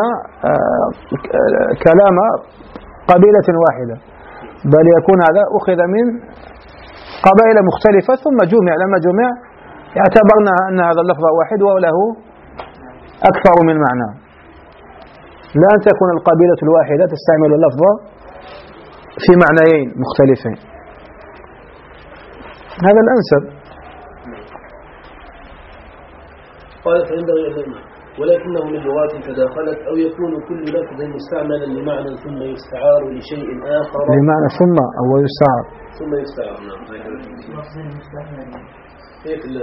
كلام قبيلة واحدة، بل يكون هذا أخذ من قبائل مختلفة ثم جمع. لما جمع اعتبرنا أن هذا اللفظ واحد وله أكثر من معنى، لا أن تكون القبيلة الواحدة تستعمل اللفظ في معنيين مختلفين، هذا الأنسب. قال فينبغي أن يمنع، ولكنه من لغات تداخلت، أو يكون كل لفظ مستعملا لمعنى ثم يستعار لشيء آخر. لمعنى ثم أو يستعار ثم يستعار. نعم. كيف ال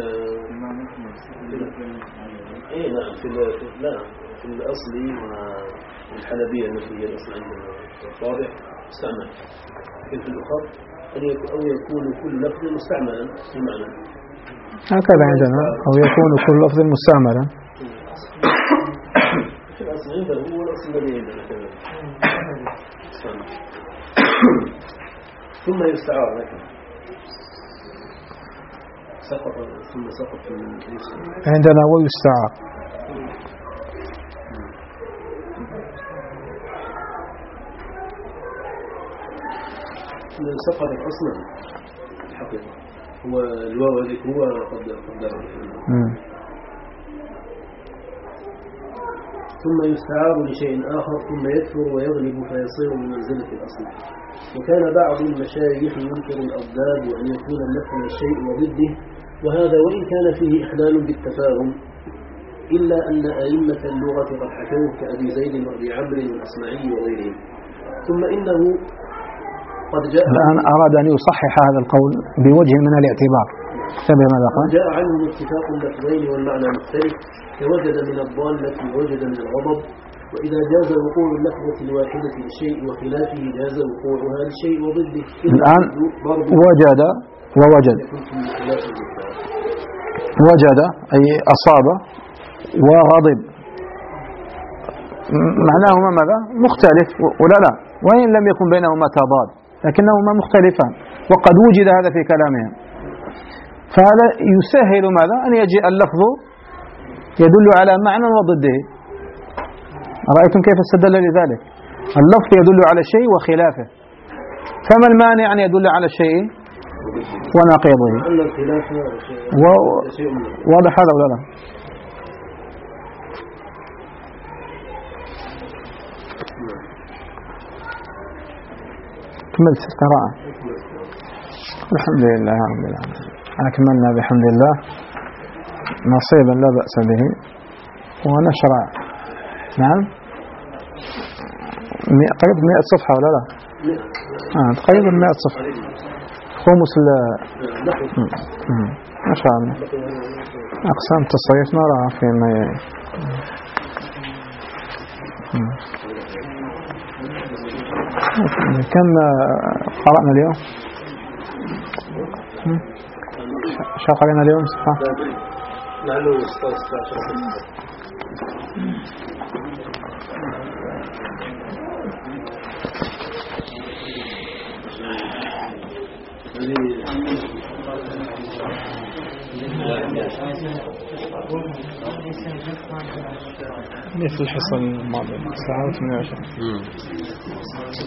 إيه نعم في لا في الأصلي والحلبية التي هي الأصل عندنا الطابع مستعمل. كيف الأخر أو يكون كل لفظ مستعملا بمعنى هكذا عندنا، أو يكون كل لفظ مستعملا. في الأصل عنده هو الأصل الذي عندنا كذا. ثم يستعار لكن سقط ثم سقط من عندنا ويستعار. سقطت أصلا الحقيقة هو الواو هذيك هو قدر قدر ثم يستعار لشيء آخر ثم يكثر ويغلب فيصير من منزلة الأصل. وكان بعض المشايخ ينكر الأضداد وأن يكون مثل الشيء وضده، وهذا وإن كان فيه إخلال بالتفاهم، إلا أن أئمة اللغة قد حكوه كأبي زيد وأبي عمرو والأصمعي وغيرهم. ثم إنه قد جاء الآن أراد أن يصحح هذا القول بوجه من الاعتبار. ماذا قال؟ جاء عنهم اتفاق اللفظين والمعنى مختلف، فوجد من الضالة ووجد من الغضب. وإذا جاز وقوع اللفظة الواحدة للشيء وخلافه جاز وقوعها للشيء وضده. الآن وجد ووجد وجد أي أصاب وغضب معناهما ماذا؟ مختلف ولا لا؟ وإن لم يكن بينهما تضاد لكنهما مختلفان، وقد وجد هذا في كلامهم. فهذا يسهل ماذا؟ أن يجيء اللفظ يدل على معنى وضده. رأيتم كيف استدل لذلك؟ اللفظ يدل على شيء وخلافه، فما المانع أن يدل على الشيء ونقيضه؟ واضح هذا ولا لا؟ كملت القراءة. الحمد لله رب العالمين، أكملنا بحمد الله نصيبا لا بأس به، ونشرع. نعم قريب مئة صفحة ولا لا؟ آه تقريبا مئة صفحة، خمس ال ما شاء الله. أقسام التصريف نراها فيما يلي. كم قرأنا اليوم؟ شو قرأنا اليوم صفحة؟ لعله ستة عشر. مثل الحصة الماضية ساعة وثمانية عشر.